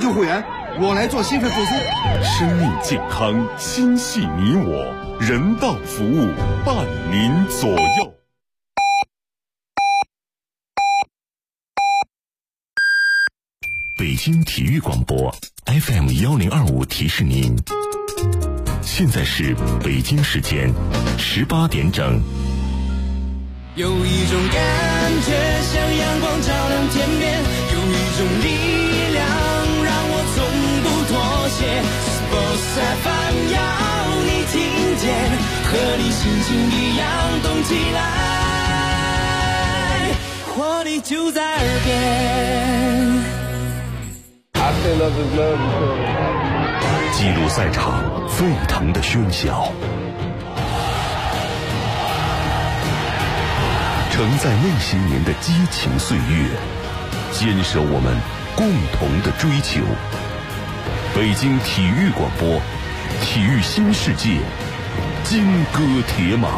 救护员，我来做心肺复苏。 生命健康，心系你我，人道服务伴您左右。北京体育广播 FM1025提示您，现在是北京时间18点整。 有一种感觉像阳光照亮天边，有一种力量让我从不妥协。Sports FM 要你听见，和你心情一样动起来，活力就在耳边。 记录赛场沸腾的喧嚣，承载那些年的激情岁月，坚守我们共同的追求。北京体育广播，体育新世界，金戈铁马。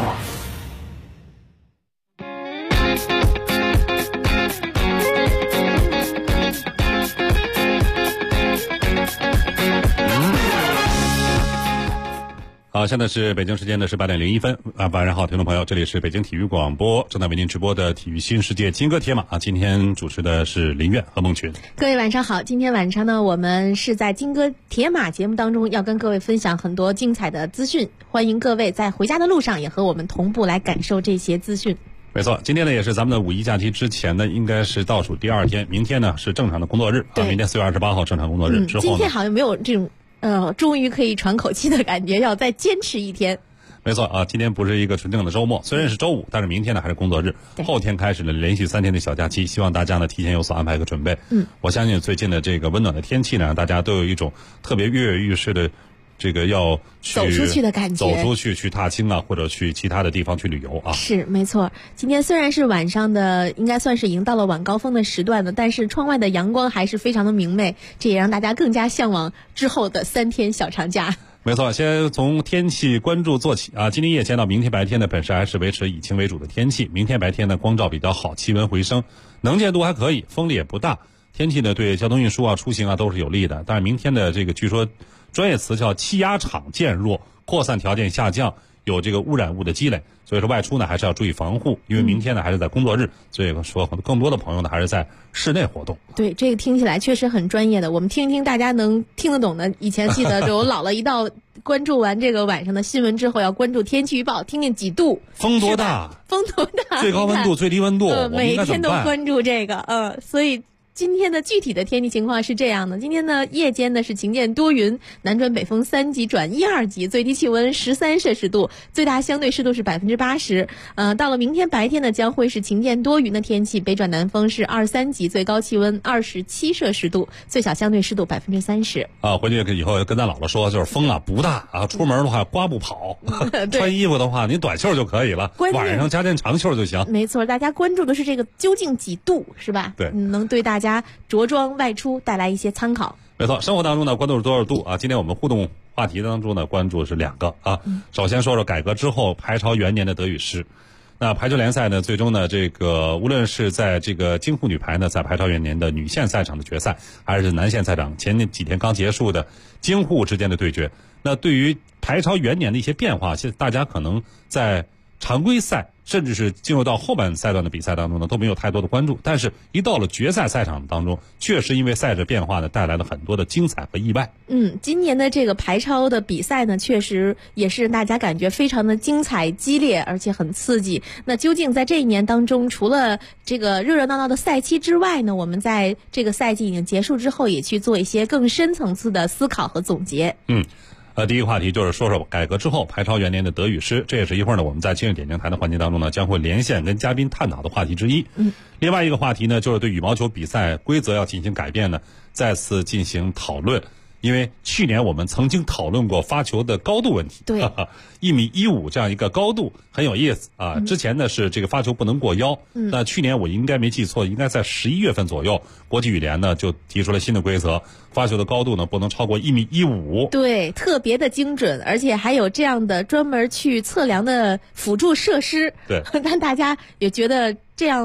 好，现在是北京时间的18点01分啊，晚上好，听众朋友，这里是北京体育广播，正在为您直播的体育新世界金戈铁马啊，今天主持的是林苑和孟群。 各位晚上好，今天晚上呢，我们是在金戈铁马节目当中要跟各位分享很多精彩的资讯，欢迎各位在回家的路上也和我们同步来感受这些资讯。 没错，今天呢也是咱们的五一假期之前呢，应该是倒数第2天，明天呢是正常的工作日啊，明天4月28号正常工作日之后呢， 今天好像没有这种终于可以喘口气的感觉，要再坚持一天。 没错啊，今天不是一个纯正的周末，虽然是周五，但是明天呢还是工作日，后天开始了连续3天的小假期，希望大家呢提前有所安排和准备。我相信最近的这个温暖的天气呢，让大家都有一种特别跃跃欲试的这个要去走出去的感觉， 走出去去踏青啊，或者去其他的地方去旅游啊。 是没错，今天虽然是晚上的，应该算是已经到了晚高峰的时段了，但是窗外的阳光还是非常的明媚，这也让大家更加向往之后的3天小长假。 没错，先从天气关注做起啊。今天夜间到明天白天呢，本市还是维持以晴为主的天气。明天白天呢，光照比较好，气温回升，能见度还可以，风力也不大。天气呢，对交通运输啊、出行啊都是有利的。但是明天的这个据说专业词叫气压场渐弱，扩散条件下降，有这个污染物的积累，所以说外出呢还是要注意防护，因为明天呢还是在工作日，所以说更多的朋友呢还是在室内活动。 对，这个听起来确实很专业的，我们听听大家能听得懂的。以前记得就我姥姥一到关注完这个晚上的新闻之后，要关注天气预报，听听几度， 风多大， 风多大， 最高温度、最低温度， 每天都关注这个，所以今天的具体的天气情况是这样的，今天呢夜间呢是晴间多云，南转北风3级转1、2级，最低气温13摄氏度，最大相对湿度是80%。到了明天白天呢将会是晴间多云的天气，北转南风是2、3级，最高气温27摄氏度，最小相对湿度30%。 回去以后跟咱姥姥说，就是风啊不大啊，出门的话刮不跑，穿衣服的话你短袖就可以了，晚上加件长袖就行。 没错，大家关注的是这个究竟几度，是吧？ 对， 能对大家着装外出带来一些参考。 没错，生活当中呢关注是多少度啊？今天我们互动话题当中呢关注是2个啊。首先说说改革之后排超元年的得与失。那排球联赛呢，最终呢，这个无论是在这个京沪女排呢，在排超元年的女线赛场的决赛，还是男线赛场前几天刚结束的京沪之间的对决，那对于排超元年的一些变化，现在大家可能在常规赛甚至是进入到后半赛段的比赛当中呢，都没有太多的关注。但是一到了决赛赛场当中，确实因为赛制变化呢，带来了很多的精彩和意外。 今年的这个排超的比赛呢，确实也是大家感觉非常的精彩激烈，而且很刺激。那究竟在这一年当中，除了这个热热闹闹的赛期之外呢，我们在这个赛季已经结束之后，也去做一些更深层次的思考和总结。 第一个话题就是说说改革之后排超元年的得与失，这也是一会儿呢我们在今日点评台的环节当中呢将会连线跟嘉宾探讨的话题之一。另外一个话题呢就是对羽毛球比赛规则要进行改变呢再次进行讨论。因为去年我们曾经讨论过发球的高度问题， 对 ，1.15米这样一个高度很有意思啊。之前呢是这个发球不能过腰，那去年我应该没记错，应该在11月份左右，国际羽联呢就提出了新的规则，发球的高度呢不能超过1.15米。 对，特别的精准，而且还有这样的专门去测量的辅助设施。 对， 但大家也觉得这样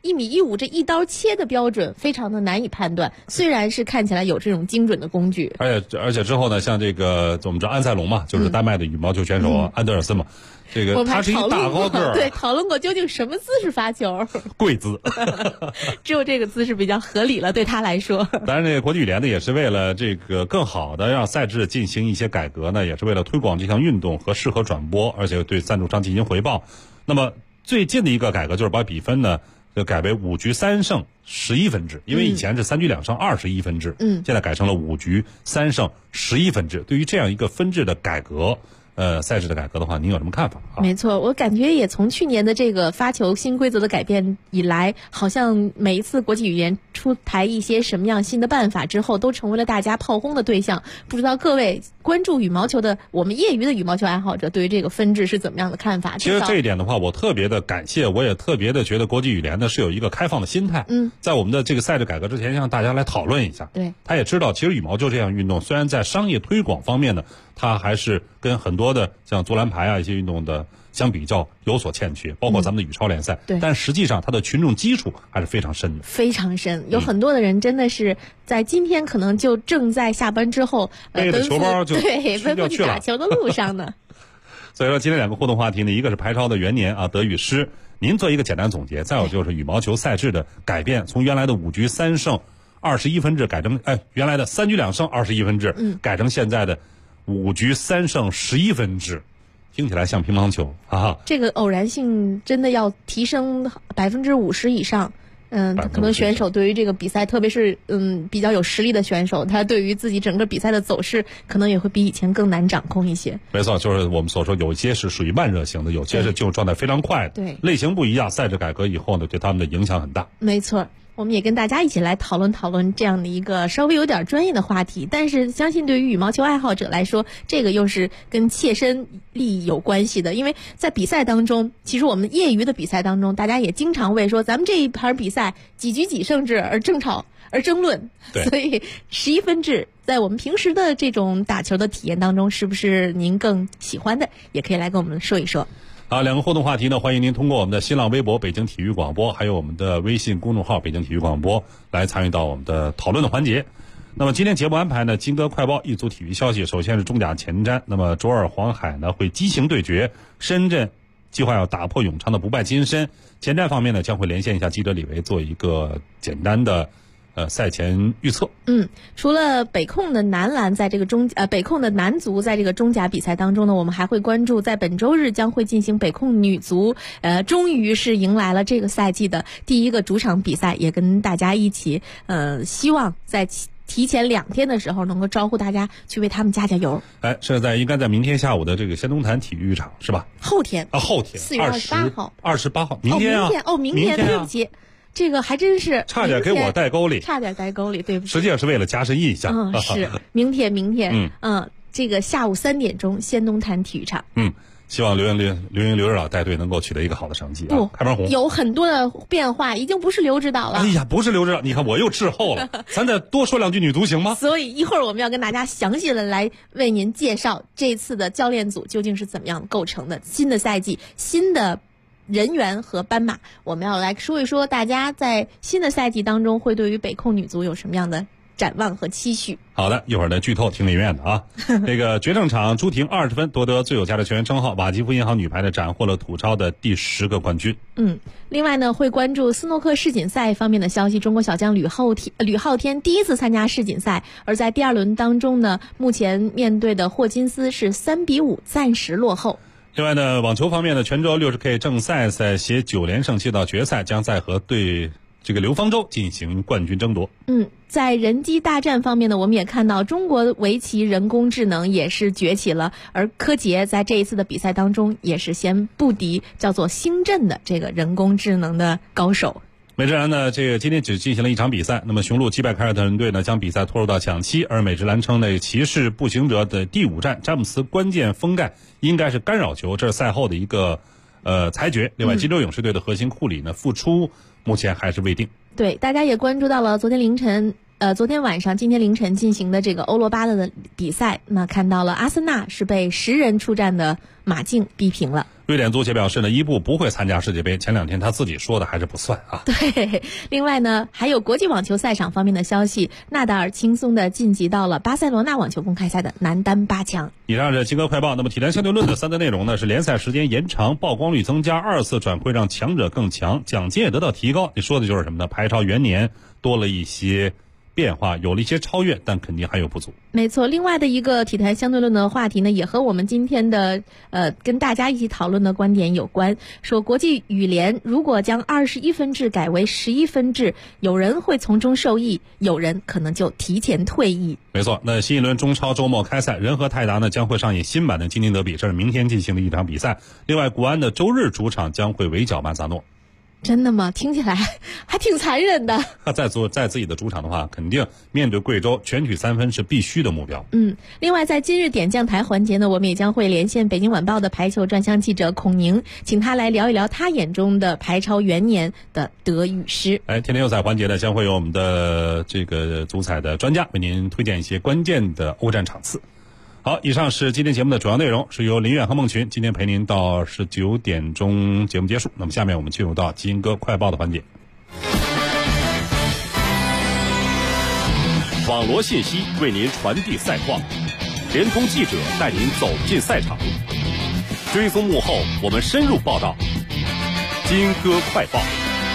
1.15米这一刀切的标准非常的难以判断。虽然是看起来有这种精准的工具， 而且之后呢，像这个我们知道安塞龙嘛，就是丹麦的羽毛球选手安德尔森嘛。这个他是一大高个儿， 对，讨论过究竟什么姿势发球？ 跪姿， 只有这个姿势比较合理了，对他来说。 当然，这个国际羽联呢，也是为了这个更好的让赛制进行一些改革呢，也是为了推广这项运动和适合转播，而且对赞助商进行回报。那么最近的一个改革就是把比分呢就改为5局3胜11分制，因为以前是3局2胜21分制，现在改成了5局3胜11分制。对于这样一个分制的改革。赛制的改革的话，您有什么看法啊？ 没错，我感觉也从去年的这个发球新规则的改变以来，好像每一次国际羽联出台一些什么样新的办法之后，都成为了大家炮轰的对象。不知道各位关注羽毛球的我们业余的羽毛球爱好者对于这个分制是怎么样的看法？ 其实这一点的话，我特别的感谢，我也特别的觉得国际羽联呢是有一个开放的心态。在我们的这个赛制改革之前，让大家来讨论一下。 对， 他也知道，其实羽毛球这项运动虽然在商业推广方面呢，它还是跟很多的像足篮排啊一些运动的相比较有所欠缺，包括咱们的羽超联赛。 对， 但实际上它的群众基础还是非常深的， 非常深。有很多的人真的是在今天可能就正在下班之后背着球包就奔赴去打球的路上呢。 所以说今天两个互动话题呢，一个是排超的元年啊，德与失，您做一个简单总结；再有就是羽毛球赛制的改变，从原来的5局3胜21分制改成原来的3局2胜21分制，改成现在的5局3胜11分制，听起来像乒乓球啊。 这个偶然性真的要提升50%以上。可能选手对于这个比赛，特别是比较有实力的选手，他对于自己整个比赛的走势，可能也会比以前更难掌控一些。 没错，就是我们所说，有些是属于慢热型的，有些是进入状态非常快的。 对， 类型不一样，赛制改革以后呢，对他们的影响很大。 没错。我们也跟大家一起来讨论讨论这样的一个稍微有点专业的话题，但是相信对于羽毛球爱好者来说，这个又是跟切身利益有关系的。因为在比赛当中，其实我们业余的比赛当中，大家也经常为说咱们这一盘比赛几局几胜制而争吵而争论。所以11分制在我们平时的这种打球的体验当中，是不是您更喜欢的？也可以来跟我们说一说。 好，两个互动话题呢，欢迎您通过我们的新浪微博北京体育广播，还有我们的微信公众号北京体育广播来参与到我们的讨论的环节。那么今天节目安排呢，金戈快报一组体育消息。首先是中甲前瞻，那么卓尔黄海呢会激情对决深圳，计划要打破永昌的不败金身。前瞻方面呢，将会连线一下记者李维，做一个简单的赛前预测。 除了北控的男篮在这个北控的男足在这个中甲比赛当中呢，我们还会关注在本周日将会进行北控女足，终于是迎来了这个赛季的第一个主场比赛，也跟大家一起希望在提前2天的时候能够招呼大家去为他们加加油。 应该在明天下午的这个仙东坛体育场是吧？ 后天后天 4月28号 28号，明天啊， 明天对不起。这个还真是差点给我带沟里， 对不起。 实际上是为了加深印象。 是明天，这个下午3点钟，仙东坛体育场。 希望刘指导带队能够取得一个好的成绩啊！开门红有很多的变化，已经不是刘指导了。 哎呀，不是刘指导，你看我又滞后了。咱再多说2句女足行吗？ 所以一会儿我们要跟大家详细的来为您介绍这次的教练组究竟是怎么样构成的。新的赛季，新的人员和斑马，我们要来说一说大家在新的赛季当中会对于北控女足有什么样的展望和期许。 好的，一会儿的剧透听林院的啊。这个决胜场朱婷20分夺得最有价值球员称号，瓦基弗银行女排呢斩获了土超的第10个冠军。 另外呢，会关注斯诺克世锦赛方面的消息。中国小将吕浩天第一次参加世锦赛，而在第2轮当中呢，目前面对的霍金斯是3-5暂时落后。 另外呢，网球方面的泉州60K 正赛携9连胜进到决赛，将在和对这个刘方舟进行冠军争夺。 在人机大战方面呢，我们也看到中国围棋人工智能也是崛起了，而柯洁在这一次的比赛当中也是先不敌叫做星阵的这个人工智能的高手。 美职篮呢，这个今天只进行了一场比赛，那么雄鹿击败凯尔特人队呢，将比赛拖入到抢七。而美职篮称呢，骑士步行者的第5战，詹姆斯关键封盖应该是干扰球，这是赛后的一个裁决。另外，金州勇士队的核心库里呢复出，目前还是未定。 对，大家也关注到了昨天凌晨昨天晚上今天凌晨进行的这个欧罗巴的比赛，那看到了阿森纳是被10人出战的马竞逼平了。 瑞典足协表示呢，伊布不会参加世界杯，前2天他自己说的还是不算啊。 对，另外呢，还有国际网球赛场方面的消息，纳达尔轻松的晋级到了巴塞罗那网球公开赛的男单8强。 以上是金哥快报。那么体坛相对论的3则内容呢，是联赛时间延长，曝光率增加，2次转会让强者更强，奖金也得到提高。你说的就是什么呢？排超元年多了一些变化，有了一些超越，但肯定还有不足。 没错，另外的一个体坛相对论的话题呢，也和我们今天的跟大家一起讨论的观点有关。说国际羽联如果将21分制改为11分制，有人会从中受益，有人可能就提前退役。 没错，那新一轮中超周末开赛，人和泰达呢将会上演新版的京津德比，这是明天进行的一场比赛。另外，国安的周日主场将会围剿曼萨诺。 真的吗？听起来还挺残忍的。 在自己的主场的话，肯定面对贵州全取3分是必须的目标。 另外在今日点将台环节呢，我们也将会连线北京晚报的排球专项记者孔宁，请他来聊一聊他眼中的排超元年的得与失。 天天有彩环节呢，将会有我们的这个足彩的专家为您推荐一些关键的欧战场次。好，以上是今天节目的主要内容，是由林远和孟群今天陪您到19点钟节目结束。那么下面我们进入到金哥快报的环节。 网罗信息为您传递赛况，联通记者带您走进赛场，追踪幕后我们深入报道。金哥快报。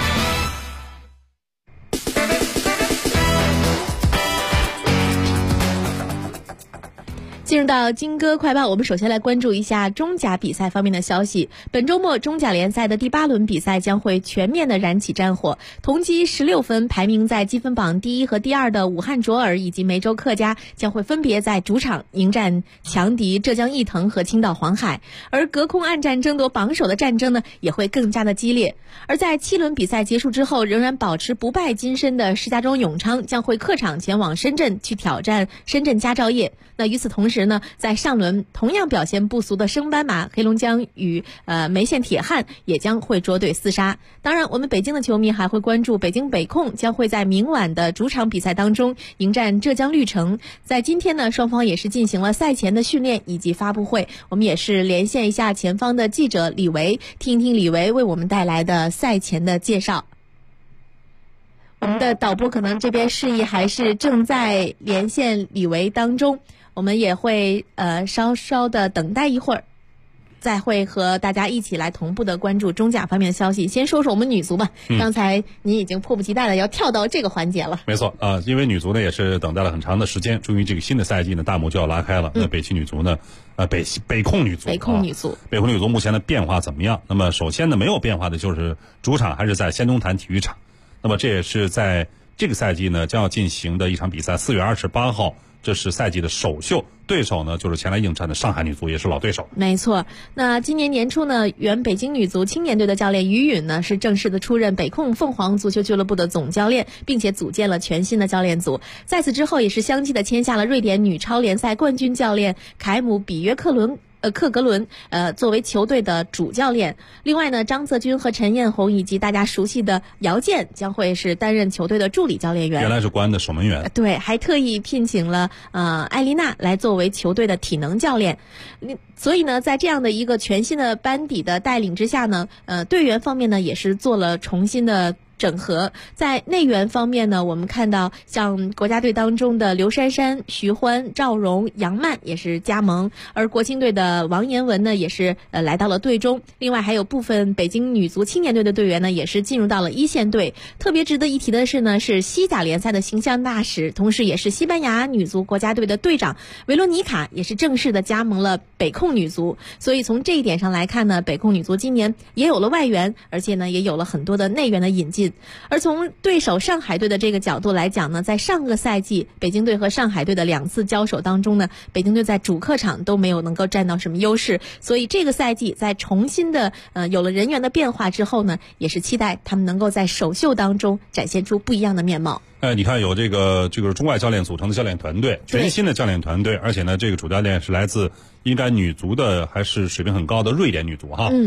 进入到金哥快报，我们首先来关注一下中甲比赛方面的消息。本周末中甲联赛的第8轮比赛将会全面的燃起战火，同积16分排名在积分榜第1和第2的武汉卓尔以及梅州客家将会分别在主场迎战强敌浙江毅腾和青岛黄海，而隔空暗战争夺榜首的战争呢也会更加的激烈。而在7轮比赛结束之后，仍然保持不败金身的石家庄永昌将会客场前往深圳去挑战深圳佳兆业。那与此同时呢，在上轮同样表现不俗的升班马黑龙江与梅县铁汉也将会捉对厮杀。当然，我们北京的球迷还会关注北京北控将会在明晚的主场比赛当中迎战浙江绿城。在今天呢，双方也是进行了赛前的训练以及发布会。我们也是连线一下前方的记者李维，听一听李维为我们带来的赛前的介绍。我们的导播可能这边示意还是正在连线李维当中，我们也会稍稍的等待一会儿，再会和大家一起来同步的关注中甲方面的消息。先说说我们女足吧，刚才你已经迫不及待的要跳到这个环节了。 没错因为女足呢也是等待了很长的时间，终于这个新的赛季呢大幕就要拉开了。那北汽女足呢北控女足目前的变化怎么样？那么首先呢，没有变化的就是主场还是在仙东坛体育场。那么这也是在这个赛季呢将要进行的一场比赛，4月28号，这是赛季的首秀，对手呢就是前来应战的上海女足，也是老对手。 没错，那今年年初呢，原北京女足青年队的教练于允呢是正式的出任北控凤凰足球俱乐部的总教练，并且组建了全新的教练组。在此之后，也是相继的签下了瑞典女超联赛冠军教练凯姆比约克格伦作为球队的主教练。另外呢，张泽军和陈彦宏以及大家熟悉的姚健将会是担任球队的助理教练员。 原来是国安的守门员。 对，还特意聘请了艾丽娜来作为球队的体能教练。所以呢，在这样的一个全新的班底的带领之下呢，队员方面呢也是做了重新的整合。在内援方面呢，我们看到像国家队当中的刘珊珊、徐欢、赵荣、杨曼也是加盟，而国青队的王妍雯呢也是来到了队中。另外还有部分北京女足青年队的队员呢也是进入到了一线队。特别值得一提的是呢，是西甲联赛的形象大使，同时也是西班牙女足国家队的队长维罗妮卡也是正式的加盟了北控女足。所以从这一点上来看呢，北控女足今年也有了外援，而且呢也有了很多的内援的引进。而从对手上海队的这个角度来讲呢，在上个赛季北京队和上海队的2次交手当中呢，北京队在主客场都没有能够占到什么优势。所以这个赛季在重新的有了人员的变化之后呢，也是期待他们能够在首秀当中展现出不一样的面貌。 你看有这个中外教练组成的教练团队，全新的教练团队，而且呢这个主教练是来自应该女足的还是水平很高的瑞典女足哈。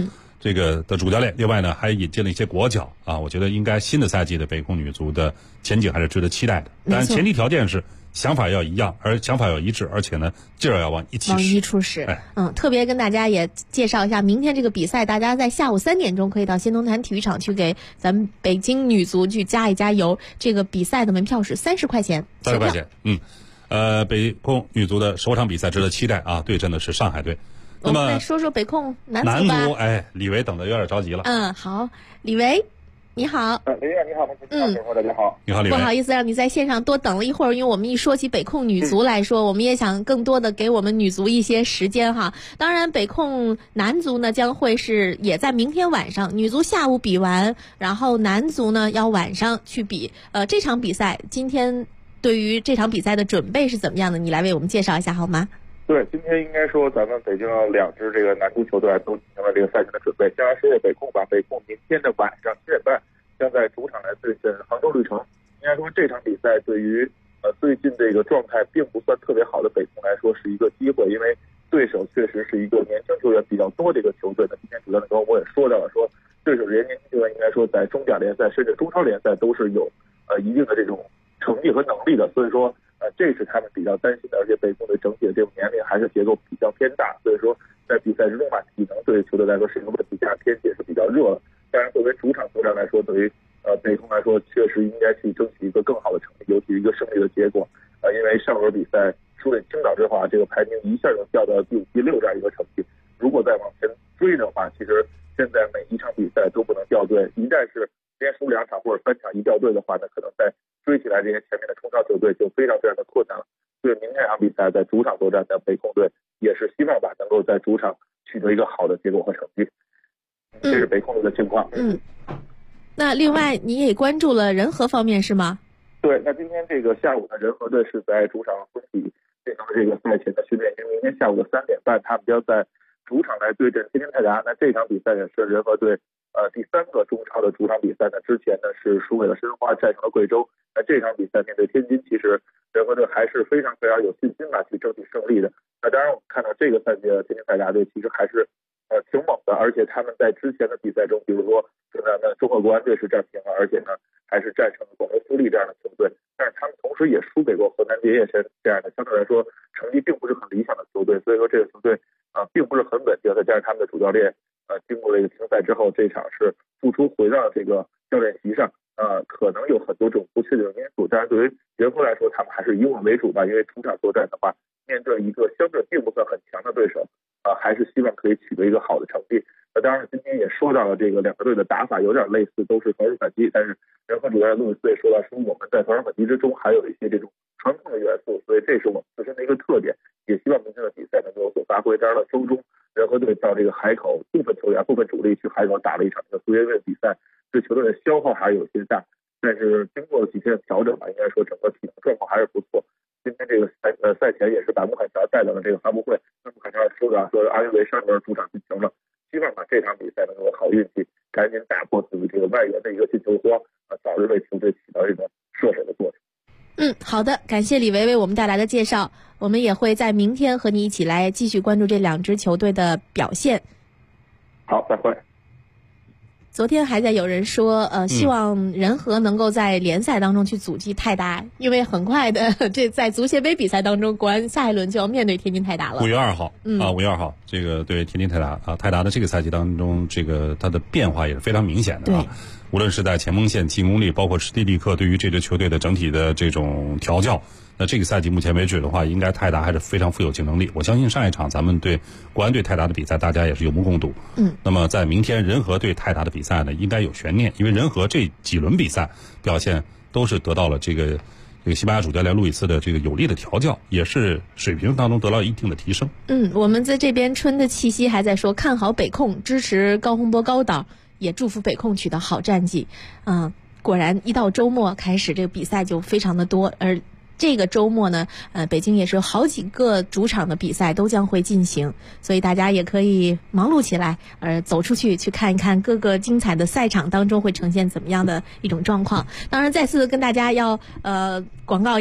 这个的主教练，另外呢还引进了一些国脚啊，我觉得应该新的赛季的北控女足的前景还是值得期待的。当然前提条件是想法要一样，而想法要一致，而且呢劲儿要往一处使。特别跟大家也介绍一下明天这个比赛，大家在下午3点钟可以到先农坛体育场去给咱们北京女足去加一加油。这个比赛的门票是30块钱，30 块钱。北控女足的首场比赛值得期待啊，对阵的是上海队。那么我们再说说北控男足吧。 李维等的有点着急了。 好，李维你好。 林燕你好，大家好。 你好，李维。 不好意思让你在线上多等了一会儿，因为我们一说起北控女足来说，我们也想更多的给我们女足一些时间哈。当然北控男足呢将会是也在明天晚上，女足下午比完，然后男足呢要晚上去比。这场比赛今天对于这场比赛的准备是怎么样的？你来为我们介绍一下好吗？ 对，今天应该说咱们北京2支这个男足球队都进行了这个赛前的准备。先来说说北控吧，北控明天的晚上7点半将在主场来对阵杭州绿城。应该说这场比赛对于最近这个状态并不算特别好的北控来说是一个机会，因为对手确实是一个年轻球员比较多的一个球队。那今天主教练跟我也说到了，说对手这些年轻球员应该说在中甲联赛甚至中超联赛都是有一定的这种成绩和能力的，所以说这是他们比较担心的。而且北控队整体的这种年龄还是结构比较偏大，所以说在比赛之中吧，体能对球队来说是一个问题，加上天气也是比较热了。当然作为主场作战来说，对于北控来说确实应该去争取一个更好的成绩，尤其是一个胜利的结果。因为上轮比赛输给青岛之后这个排名一下就掉到第5、第6这样一个成绩，如果再往前追的话，其实现在每一场比赛都不能掉队，一旦是连输2场或者3场一掉队的话，那可能在追起来这些前面的冲超球队就非常非常的困难了。所以明天这场比赛在主场作战的北控队也是希望吧能够在主场取得一个好的结果和成绩。这是北控队的情况。 那另外你也关注了人和方面是吗？ 对，那今天这个下午呢，人和队是在主场婚礼进行了这个赛前的训练，因为明天下午的3点半他们将在主场来对阵天津泰达。那这场比赛也是人和队第3个中超的主场比赛呢，之前呢是输给了申花，战胜了贵州。那这场比赛面对天津，其实人和队还是非常非常有信心吧去争取胜利的。那当然我们看到这个赛季的天津泰达队其实还是挺猛的，而且他们在之前的比赛中，比如说跟咱们中赫国安队是战平了，而且呢还是战胜了广州富力这样的球队，但是他们同时也输给过河南别业神这样的相对来说成绩并不是很理想的球队，所以说这个球队并不是很稳定。再加上他们的主教练经过这个停赛之后，这场是复出回到这个教练席上，可能有很多这种不确定的因素。当然对于人和来说，他们还是以稳为主吧，因为主场作战的话，面对一个相对并不算很强的对手，还是希望可以取得一个好的成绩。当然今天也说到了这个2个队的打法有点类似，都是防守反击，但是人和主教练路易斯也说到，说我们在防守反击之中还有一些这种传控的元素，所以这是我们自身的一个特点，也希望明天的比赛能够有所发挥。当然了，周中人和队到这个海口，部分球员部分主力去海口打了一场这个足协杯比赛，对球队的消耗还是有些大，但是经过几天的调整吧，应该说整个体能状况还是不错。今天这个赛前也是把穆坎乔带到了这个发布会，那穆坎乔说的说阿约维上轮主场进球了，希望把这场比赛能够有好运气，赶紧打破自己这个外援的一个进球荒，早日为球队起到这个射手的作用。 好的，感谢李维为我们带来的介绍，我们也会在明天和你一起来继续关注这2支球队的表现。 好，再会。 昨天还在有人说，希望人和能够在联赛当中去阻击泰达，因为很快的这在足协杯比赛当中，国安下一轮就要面对天津泰达了。 5月2号，5月2号，这个对天津泰达泰达的这个赛季当中，这个它的变化也是非常明显的无论是在前锋线、进攻力，包括史蒂利克对于这支球队的整体的这种调教。那这个赛季目前为止的话，应该泰达还是非常富有竞争力。我相信上一场咱们对国安对泰达的比赛，大家也是有目共睹。那么在明天人和对泰达的比赛呢，应该有悬念，因为人和这几轮比赛表现都是得到了这个西班牙主教练路易斯的这个有力的调教，也是水平当中得到一定的提升。 我们在这边春的气息还在说看好北控，支持高洪波高导，也祝福北控取得好战绩。果然一到周末开始，这个比赛就非常的多，而这个周末呢，北京也是有好几个主场的比赛都将会进行，所以大家也可以忙碌起来，走出去看一看各个精彩的赛场当中会呈现怎么样的一种状况。当然，再次跟大家要广告一下。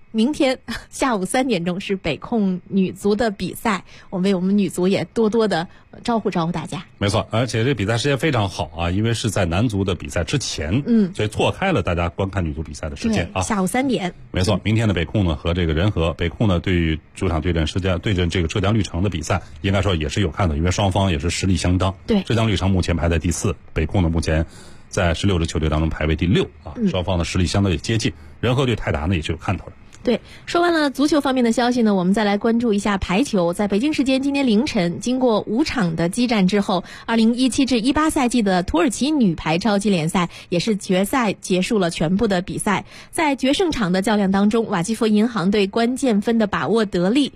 明天下午3点钟是北控女足的比赛，我们女足也多多的招呼大家。 没错，而且这比赛时间非常好啊，因为是在男足的比赛之前，所以错开了大家观看女足比赛的时间啊。 下午3点。 没错，明天的北控呢和这个人和，北控呢对于主场对阵这个浙江绿城的比赛，应该说也是有看头，因为双方也是实力相当。 对， 浙江绿城目前排在第4，北控呢目前在16支球队当中排为第6啊，双方的实力相对也接近，人和对泰达呢也是有看头的。 对，说完了足球方面的消息呢，我们再来关注一下排球。在北京时间今天凌晨，经过5场的激战之后，2017至18赛季的土耳其女排超级联赛也是决赛结束了全部的比赛。在决胜场的较量当中，瓦基弗银行队关键分的把握得力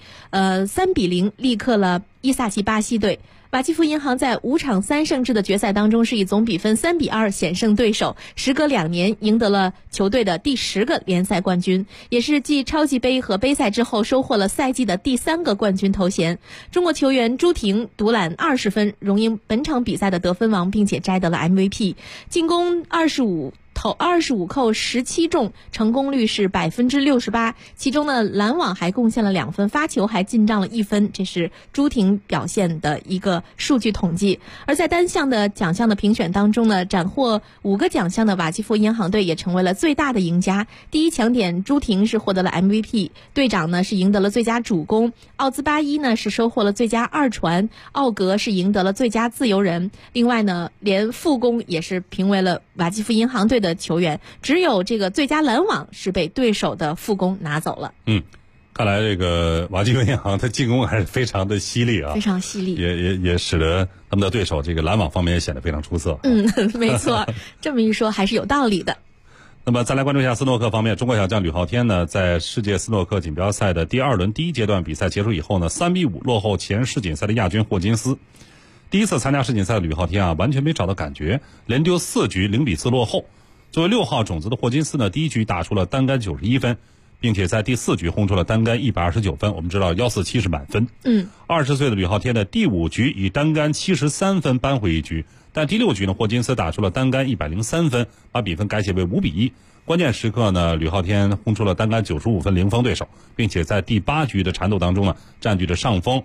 ，3-0力克了伊萨奇巴西队。瓦基弗银行在5场3胜制的决赛当中是以总比分3-2险胜对手，时隔2年赢得了球队的第10个联赛冠军，也是继超级杯和杯赛之后收获了赛季的第3个冠军头衔。中国球员朱婷独揽20分，荣膺本场比赛的得分王，并且摘得了 MVP。进攻25扣17中，成功率是68%，其中呢拦网还贡献了2分，发球还进账了1分，这是朱婷表现的一个数据统计。而在单项的奖项的评选当中呢，斩获5个奖项的瓦基弗银行队也成为了最大的赢家。第一强点朱婷是获得了 MVP， 队长呢是赢得了最佳主攻，奥兹巴伊呢是收获了最佳2传，奥格是赢得了最佳自由人。另外呢，连副攻也是评为了瓦基弗银行队的球员，只有这个最佳拦网是被对手的副攻拿走了。 看来这个瓦基弗银行的进攻还是非常的犀利啊， 非常犀利， 也使得他们的对手这个拦网方面也显得非常出色。 没错，这么一说还是有道理的。 那么再来关注一下斯诺克方面，中国小将吕昊天呢，在世界斯诺克锦标赛的第2轮第1阶段比赛结束以后呢，3-5落后前世锦赛的亚军霍金斯。第一次参加世锦赛的吕昊天啊，完全没找到感觉，连丢4局0-4落后。作为6号种子的霍金斯呢，第1局打出了单杆91分，并且在第4局轰出了单杆129分。我们知道147是满分。20岁的吕昊天的第5局以单杆73分扳回一局，但第6局呢，霍金斯打出了单杆103分，把比分改写为5-1。关键时刻呢，吕昊天轰出了单杆95分，零封对手，并且在第8局的缠斗当中呢，占据着上风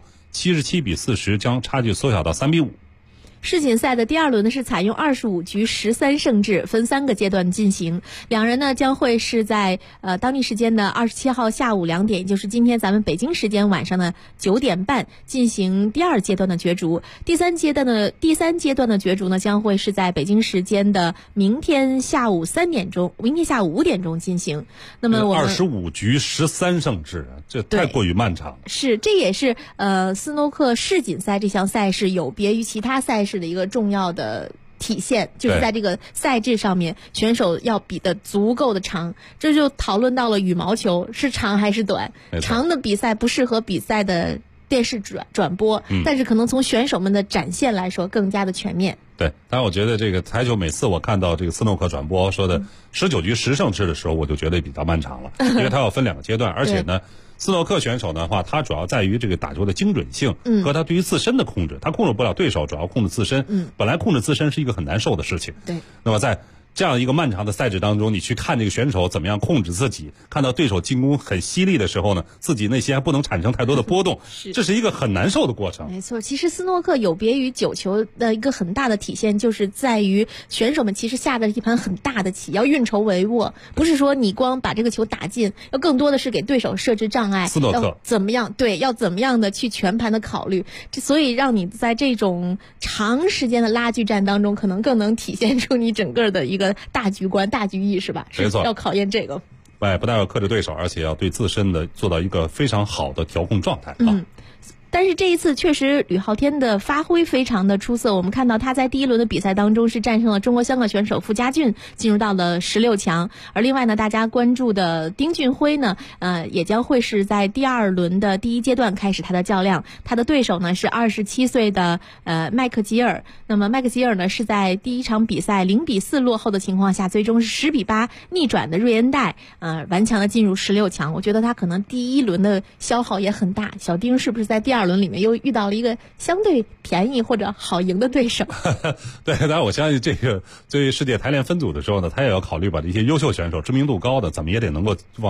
，77-40，将差距缩小到3-5。 世锦赛的第2轮呢是采用25局13胜制，分3个阶段进行。两人呢将会是在当地时间的27号下午2点，也就是今天咱们北京时间晚上的9点半进行第2阶段的角逐。第3阶段的角逐呢将会是在北京时间的明天下午5点钟进行。那么我们 25局13胜制，这太过于漫长了。 是，这也是斯诺克世锦赛这项赛事有别于其他赛事的一个重要的体现，就是在这个赛制上面，选手要比得足够的长。这就讨论到了羽毛球是长还是短，长的比赛不适合比赛的电视转播，但是可能从选手们的展现来说更加的全面。 对，当然我觉得这个台球每次我看到这个斯诺克转播说的19局10胜制的时候，我就觉得比较漫长了，因为它要分2个阶段，而且呢斯诺克选手的话，他主要在于这个打球的精准性和他对于自身的控制，他控制不了对手，主要控制自身。本来控制自身是一个很难受的事情。 对， 那么在这样一个漫长的赛制当中，你去看这个选手怎么样控制自己，看到对手进攻很犀利的时候呢，自己内心还不能产生太多的波动，这是一个很难受的过程。 没错，其实斯诺克有别于9球的一个很大的体现，就是在于选手们其实下的一盘很大的棋，要运筹帷幄，不是说你光把这个球打进，要更多的是给对手设置障碍， 斯诺克要怎么样的去全盘的考虑，所以让你在这种长时间的拉锯战当中，可能更能体现出你整个的一个大局观、大局意识吧， 没错， 要考验这个。 不但要克制对手，而且要对自身的做到一个非常好的调控状态啊。 但是这一次确实吕昊天的发挥非常的出色，我们看到他在第1轮的比赛当中是战胜了中国香港选手傅家俊，进入到了16强。而另外呢，大家关注的丁俊晖呢，也将会是在第2轮的第1阶段开始他的较量，他的对手呢是27岁的麦克吉尔。那么麦克吉尔呢是在第1场比赛0-4落后的情况下，最终是10-8逆转的瑞恩戴，顽强的进入16强。我觉得他可能第1轮的消耗也很大，小丁是不是在第2轮里面又遇到了一个相对便宜或者好赢的对手？ 对，当然我相信这个对于世界台联分组的时候呢，他也要考虑把这些优秀选手、知名度高的，怎么也得能够往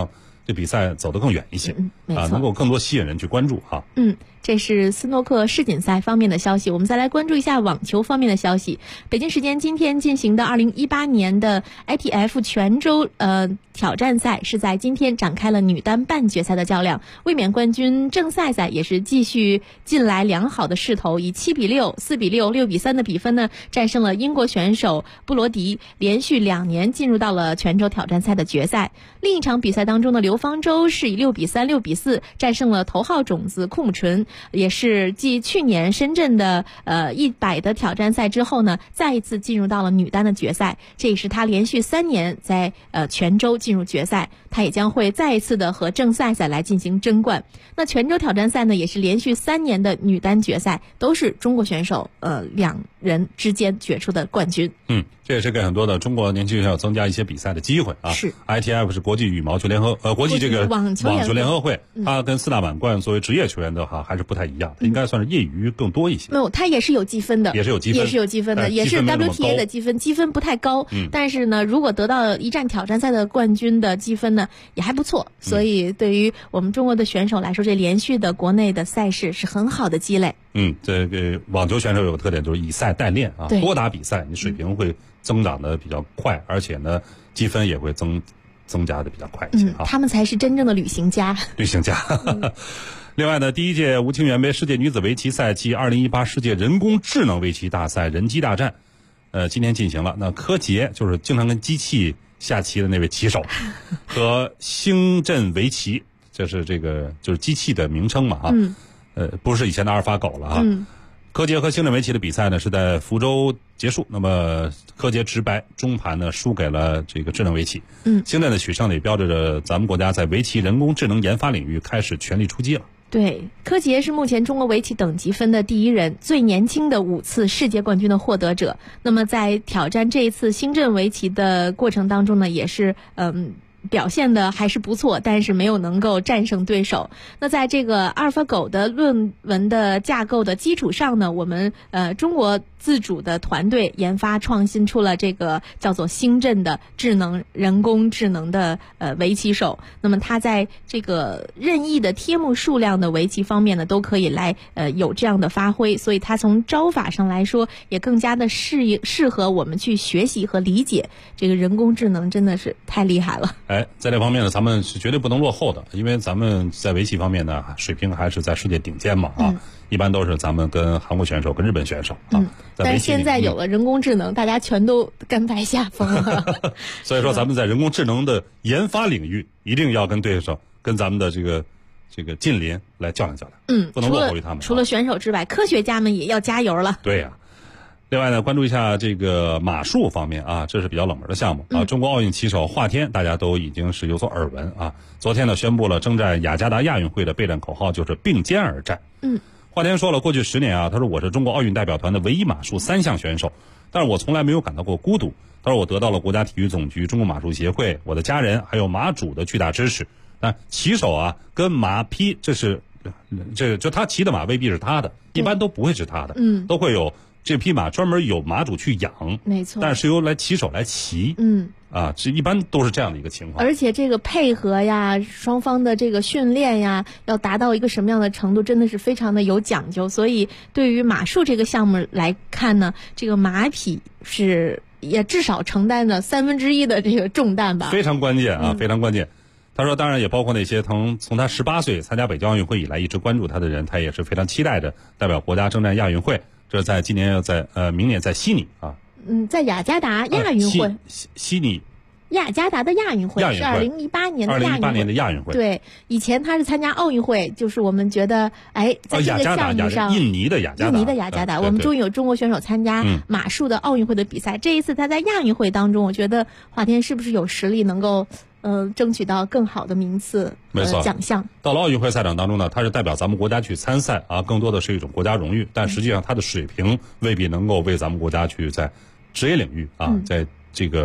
这比赛走得更远一些， 没错， 能够更多吸引人去关注啊。 这是斯诺克世锦赛方面的消息。我们再来关注一下网球方面的消息。北京时间今天进行的2018年的 ITF 全洲挑战赛是在今天展开了女单半决赛的较量。卫冕冠军郑赛赛也是继续近来良好的势头，以7-6、4-6、6-3的比分呢战胜了英国选手布罗迪，连续2年进入到了全洲挑战赛的决赛。另一场比赛当中的刘方舟是以6-3、6-4战胜了头号种子库姆纯，也是继去年深圳的100的挑战赛之后呢，再一次进入到了女单的决赛。这也是他连续3年在全洲进入决赛，他也将会再一次的和郑赛赛来进行争冠。那全洲挑战赛呢，也是连续3年的女单决赛，都是中国选手2人之间决出的冠军。 这也是给很多的中国年轻选手增加一些比赛的机会啊。 是 ITF 是国际羽毛球联合国际这个网球联合会，它跟4大满贯作为职业球员的话还是不太一样，应该算是业余更多一些。 没有，它也是有积分的，也是有积分的，也是 WTA 的积分不太高。但是呢，如果得到一站挑战赛的冠军的积分呢，也还不错。所以对于我们中国的选手来说，这连续的国内的赛事是很好的积累。 这个网球选手有个特点，就是以赛代练啊，多打比赛，你水平会增长的比较快，而且呢，积分也会增加的比较快一些啊。 他们才是真正的旅行家。 另外呢，第1届吴清源杯世界女子围棋赛暨2018世界人工智能围棋大赛人机大战，今天进行了。那柯洁就是经常跟机器下棋的那位棋手，和星阵围棋，就是机器的名称嘛不是以前的阿尔法狗了柯洁和星阵围棋的比赛呢是在福州结束，那么柯洁直白中盘呢输给了这个智能围棋。星阵的取胜也标志着咱们国家在围棋人工智能研发领域开始全力出击了。 对，柯洁是目前中国围棋等级分的第1人，最年轻的5次世界冠军的获得者。那么在挑战这一次星阵围棋的过程当中呢，也是表现的还是不错，但是没有能够战胜对手。那在这个阿尔法狗的论文的架构的基础上呢，我们中国自主的团队研发创新出了这个叫做星阵的人工智能的围棋手。那么它在这个任意的贴目数量的围棋方面呢，都可以来有这样的发挥，所以它从招法上来说也更加的适合我们去学习和理解。这个人工智能真的是太厉害了。 在这方面呢，咱们是绝对不能落后的，因为咱们在围棋方面呢，水平还是在世界顶尖嘛一般都是咱们跟韩国选手、跟日本选手但是现在有了人工智能，大家全都甘拜下风了。 所以说，咱们在人工智能的研发领域，一定要跟对手、跟咱们的这个近邻来较量较量。不能落后于他们。 除了选手之外，科学家们也要加油了。 对呀。另外呢，关注一下这个马术方面这是比较冷门的项目中国奥运棋手华天，大家都已经是有所耳闻昨天呢，宣布了征战雅加达亚运会的备战口号就是并肩而战。华天说了，过去10年他说我是中国奥运代表团的唯一马术3项选手，但是我从来没有感到过孤独。他说我得到了国家体育总局、中国马术协会、我的家人还有马主的巨大支持。但骑手跟马匹，就他骑的马未必是他的，一般都不会是他的，都会有这匹马专门有马主去养， 没错， 但是由骑手来骑，这一般都是这样的一个情况。 而且这个配合呀，双方的这个训练呀，要达到一个什么样的程度，真的是非常的有讲究。所以对于马术这个项目来看呢，这个马匹也至少承担了1/3的这个重担吧， 非常关键非常关键。他说，当然也包括那些从他18岁参加北京奥运会以来一直关注他的人，他也是非常期待着代表国家征战亚运会。这在今年明年在悉尼在雅加达亚运会， 悉尼雅加达的亚运会是2018年的亚运会。 对，以前他是参加奥运会，就是我们觉得在这个项目上， 印尼的雅加达， 我们终于有中国选手参加马术的奥运会的比赛。这一次他在亚运会当中，我觉得华天是不是有实力能够争取到更好的名次奖项。 到了奥运会赛场当中呢，他是代表咱们国家去参赛更多的是一种国家荣誉，但实际上他的水平未必能够为咱们国家去在职业领域在这个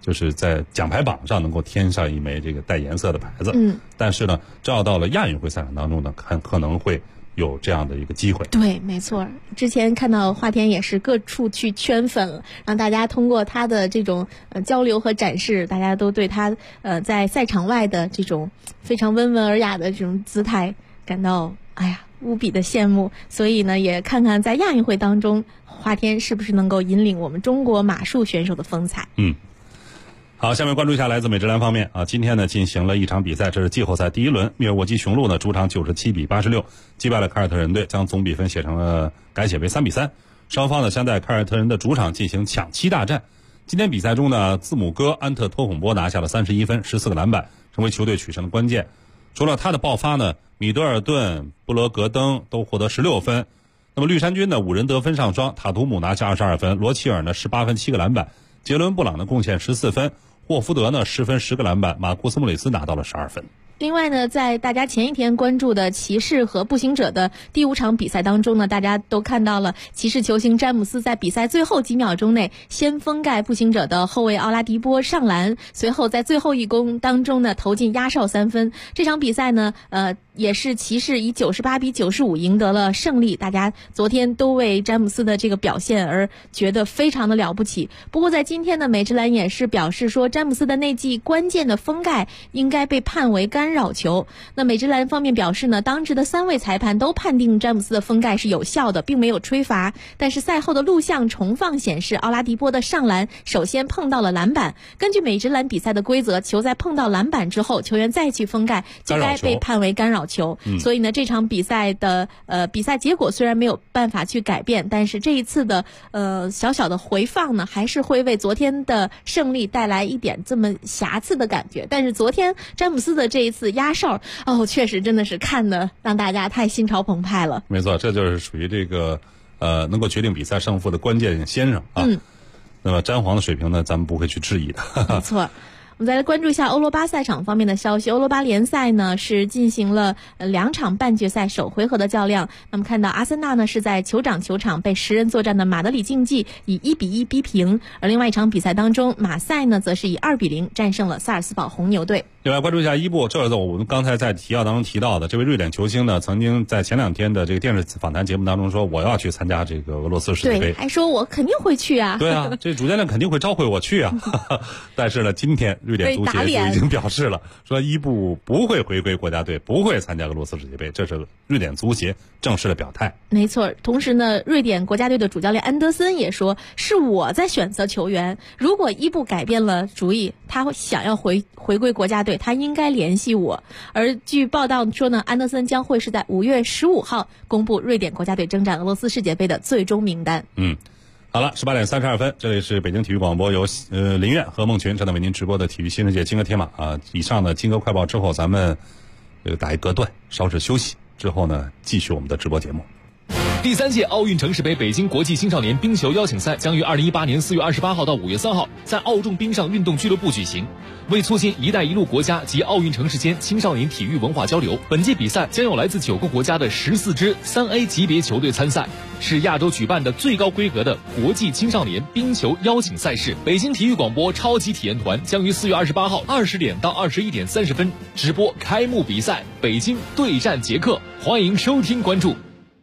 就是在奖牌榜上能够添上一枚这个带颜色的牌子。但是呢，照到了亚运会赛场当中呢，可能会有这样的一个机会。 对，没错。之前看到华田也是各处去圈粉了，让大家通过他的这种交流和展示，大家都对他在赛场外的这种非常温文尔雅的这种姿态感到无比的羡慕。所以呢，也看看在亚运会当中，华田是不是能够引领我们中国马术选手的风采。 好，下面关注一下来自美职篮方面啊，今天呢进行了一场比赛，这是季后赛第一轮，密尔沃基雄鹿呢主场97比86击败了凯尔特人队，将总比分改写为3比3。双方呢将在凯尔特人的主场进行抢七大战。今天比赛中呢，字母哥安特托孔波拿下了31分，14个篮板，成为球队取胜的关键。除了他的爆发呢，米德尔顿、布罗格登都获得16分。那么绿衫军呢5人得分上双，塔图姆拿下22分，罗齐尔呢18分7个篮板，杰伦布朗呢贡献14分，霍福德呢10分10个篮板，马库斯穆雷斯拿到了12分。 另外呢，在大家前一天关注的骑士和步行者的第5场比赛当中呢，大家都看到了骑士球星詹姆斯在比赛最后几秒钟内先封盖步行者的后卫奥拉迪波上篮，随后在最后一攻当中呢投进压哨3分。这场比赛呢也是骑士以98比95赢得了胜利，大家昨天都为詹姆斯的这个表现而觉得非常的了不起。不过在今天呢，美职篮也是表示说，詹姆斯的那记关键的封盖应该被判为干扰球。那美职篮方面表示呢，当值的3位裁判都判定詹姆斯的封盖是有效的，并没有吹罚。但是赛后的录像重放显示，奥拉迪波的上篮首先碰到了篮板。根据美职篮比赛的规则，球在碰到篮板之后，球员再去封盖就该被判为干扰球。所以呢，这场比赛的比赛结果虽然没有办法去改变，但是这一次的小小的回放呢，还是会为昨天的胜利带来一点这么瑕疵的感觉。但是昨天詹姆斯的这一次压哨确实真的是看得让大家太心潮澎湃了。 没错，这就是属于这个能够决定比赛胜负的关键先生啊。那么詹皇的水平呢，咱们不会去质疑的。 没错。我们再来关注一下欧罗巴赛场方面的消息。欧罗巴联赛呢是进行了2场半决赛首回合的较量。那么看到阿森纳呢是在酋长球场被10人作战的马德里竞技以1比1逼平，而另外一场比赛当中，马赛呢则是以2比0战胜了萨尔斯堡红牛队。 另外关注一下伊布，这是我们刚才在提要当中提到的这位瑞典球星呢，曾经在前2天的这个电视访谈节目当中说，我要去参加这个俄罗斯世界杯， 对，还说我肯定会去啊。 对啊，这主教练肯定会召回我去啊。但是呢，今天瑞典足协就已经表示了，说伊布不会回归国家队，不会参加俄罗斯世界杯，这是瑞典足协正式的表态。 没错，同时呢，瑞典国家队的主教练安德森也说，是我在选择球员，如果伊布改变了主意，他想要回归国家队，他应该联系我。而据报道说呢，安德森将会是在5月15号公布瑞典国家队征战俄罗斯世界杯的最终名单。 好了，18点32分，这里是北京体育广播，由林苑和孟群正在为您直播的体育新世界金戈铁马啊。以上的金戈快报之后，咱们打一隔断，稍事休息，之后呢继续我们的直播节目。 第3届奥运城市杯北京国际青少年冰球邀请赛将于2018年4月28号到5月3号在奥众冰上运动俱乐部举行。为促进“一带一路”国家及奥运城市间青少年体育文化交流，本届比赛将有来自9个国家的14支3A 级别球队参赛，是亚洲举办的最高规格的国际青少年冰球邀请赛事。北京体育广播超级体验团将于4月28号20点到21点30分直播开幕比赛，北京对战捷克，欢迎收听关注。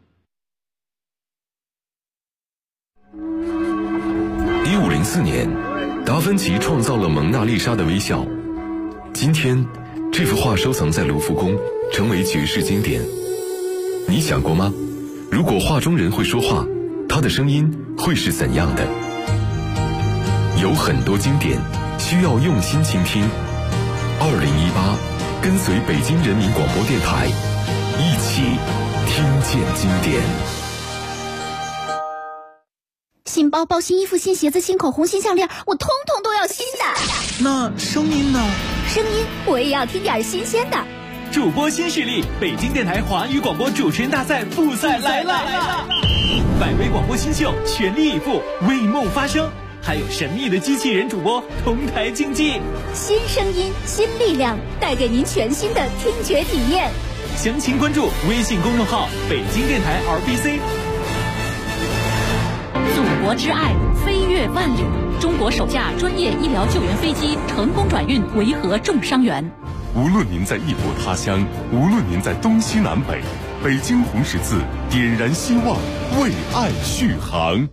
1504年，达芬奇创造了蒙娜丽莎的微笑。今天，这幅画收藏在卢浮宫，成为绝世经典。你想过吗？如果画中人会说话，他的声音会是怎样的？有很多经典需要用心倾听。2018，跟随北京人民广播电台，一起听见经典。 新包包、新衣服、新鞋子、新口红、新项链，我通通都要新的。 那声音呢？ 声音我也要听点新鲜的。 主播新势力，北京电台华语广播主持人大赛复赛来了！百位广播新秀全力以赴，为梦发声，还有神秘的机器人主播同台竞技。 新声音，新力量，带给您全新的听觉体验。 详情关注微信公众号北京电台 RBC。 祖国之爱飞越万里， 中国首架专业医疗救援飞机成功转运维和重伤员。 无论您在异国他乡，无论您在东西南北，北京红十字点燃希望，为爱续航。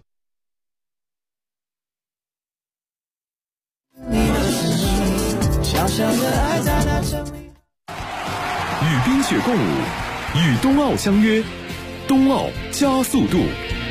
与冰雪共舞，与冬奥相约，冬奥加速度。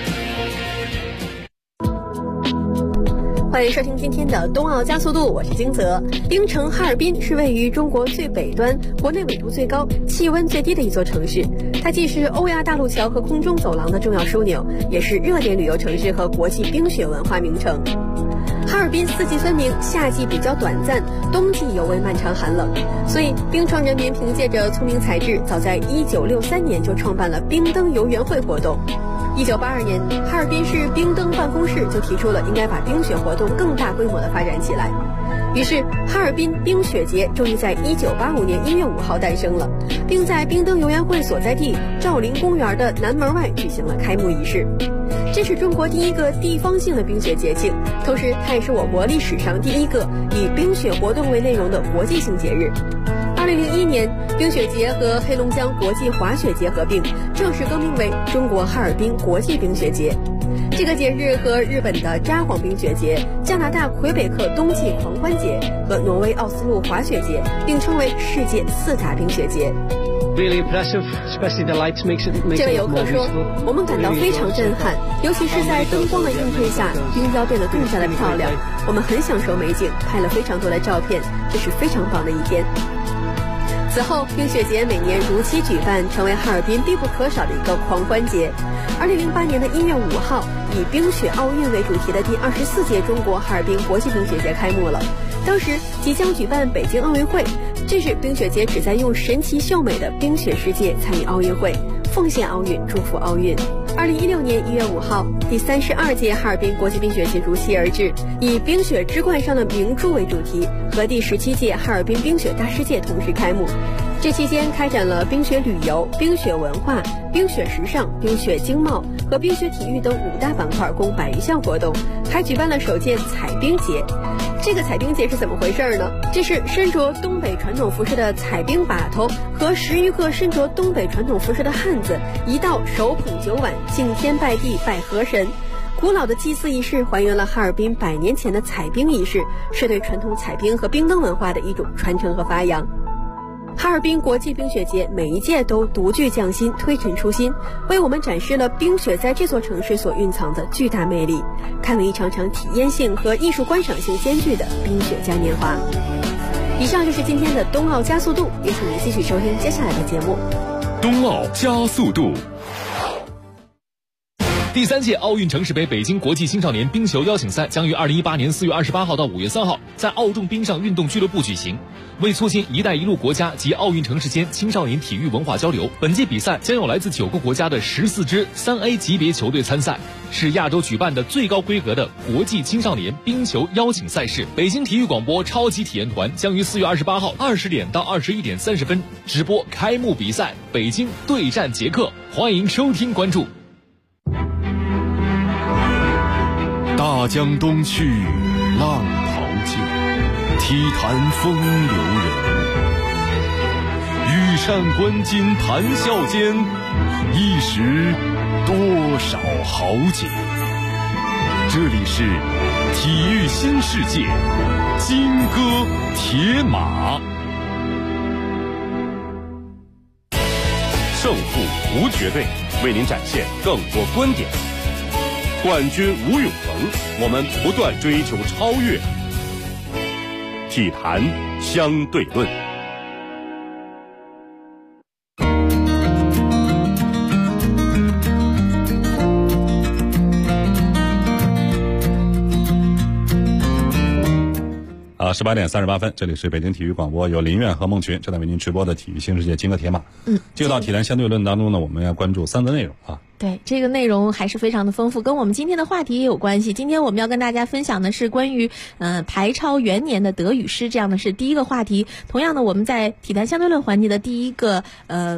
欢迎收听今天的冬奥加速度，我是金泽。冰城哈尔滨是位于中国最北端、国内纬度最高、气温最低的一座城市。它既是欧亚大陆桥和空中走廊的重要枢纽，也是热点旅游城市和国际冰雪文化名城。哈尔滨四季分明，夏季比较短暂，冬季尤为漫长寒冷，所以冰城人民凭借着聪明才智，早在1963年就创办了冰灯游园会活动。1982年，哈尔滨市冰灯办公室就提出了应该把冰雪活动更大规模的发展起来。于是，哈尔滨冰雪节终于在1985年1月5号诞生了，并在冰灯游园会所在地兆麟公园的南门外举行了开幕仪式。这是中国第一个地方性的冰雪节庆，同时它也是我国历史上第一个以冰雪活动为内容的国际性节日。2001年，冰雪节和黑龙江国际滑雪节合并，正式更名为中国哈尔滨国际冰雪节。这个节日和日本的札幌冰雪节、加拿大魁北克冬季狂欢节和挪威奥斯陆滑雪节并称为世界4大冰雪节。这位游客说，我们感到非常震撼，尤其是在灯光的映衬下，冰雕变得更加的漂亮。我们很享受美景，拍了非常多的照片，这是非常棒的一天。此后，冰雪节每年如期举办，成为哈尔滨必不可少的一个狂欢节。2008年的1月5号，以冰雪奥运为主题的第24届中国哈尔滨国际冰雪节开幕了。当时即将举办北京奥运会，这是冰雪节旨在用神奇秀美的冰雪世界参与奥运会，奉献奥运，祝福奥运。2016年1月5号，第32届哈尔滨国际冰雪节如期而至，以冰雪之冠上的明珠为主题，和第17届哈尔滨冰雪大世界同时开幕。这期间开展了冰雪旅游、冰雪文化、冰雪时尚、冰雪经贸和冰雪体育等5大板块，共100余项活动，还举办了首届彩冰节。这个彩冰节是怎么回事呢？这是身着东北传统服饰的彩冰把头和10余个身着东北传统服饰的汉子，一道手捧酒碗，敬天拜地拜河神。古老的祭祀仪式还原了哈尔滨100年前的彩冰仪式，是对传统彩冰和冰灯文化的一种传承和发扬。哈尔滨国际冰雪节每一届都独具匠心，推陈出新，为我们展示了冰雪在这座城市所蕴藏的巨大魅力，堪为一场场体验性和艺术观赏性兼具的冰雪嘉年华。以上就是今天的冬奥加速度，也请您继续收听接下来的节目。 冬奥加速度。 第3届奥运城市杯北京国际青少年冰球邀请赛将于2018年4月28号到5月3号在奥众冰上运动俱乐部举行。为促进“一带一路”国家及奥运城市间青少年体育文化交流，本届比赛将有来自9个国家的14支3A 级别球队参赛，是亚洲举办的最高规格的国际青少年冰球邀请赛事。北京体育广播超级体验团将于4月28号20点到21点30分直播开幕比赛，北京对战捷克，欢迎收听关注。 大江东去，浪淘尽，体坛风流人物。羽扇纶巾谈笑间，一时多少豪杰。这里是体育新世界，金戈铁马。 胜负无绝对，为您展现更多观点。冠军无永恒，我们不断追求超越。体坛相对论。 18点38分，这里是北京体育广播，由林苑和孟群正在为您直播的体育新世界金戈铁马。进入到体坛相对论当中呢，我们要关注3个内容啊。 对，这个内容还是非常的丰富，跟我们今天的话题也有关系。今天我们要跟大家分享的是关于排超元年的得与失，这样的是第一个话题。同样的，我们在体坛相对论环节的第一个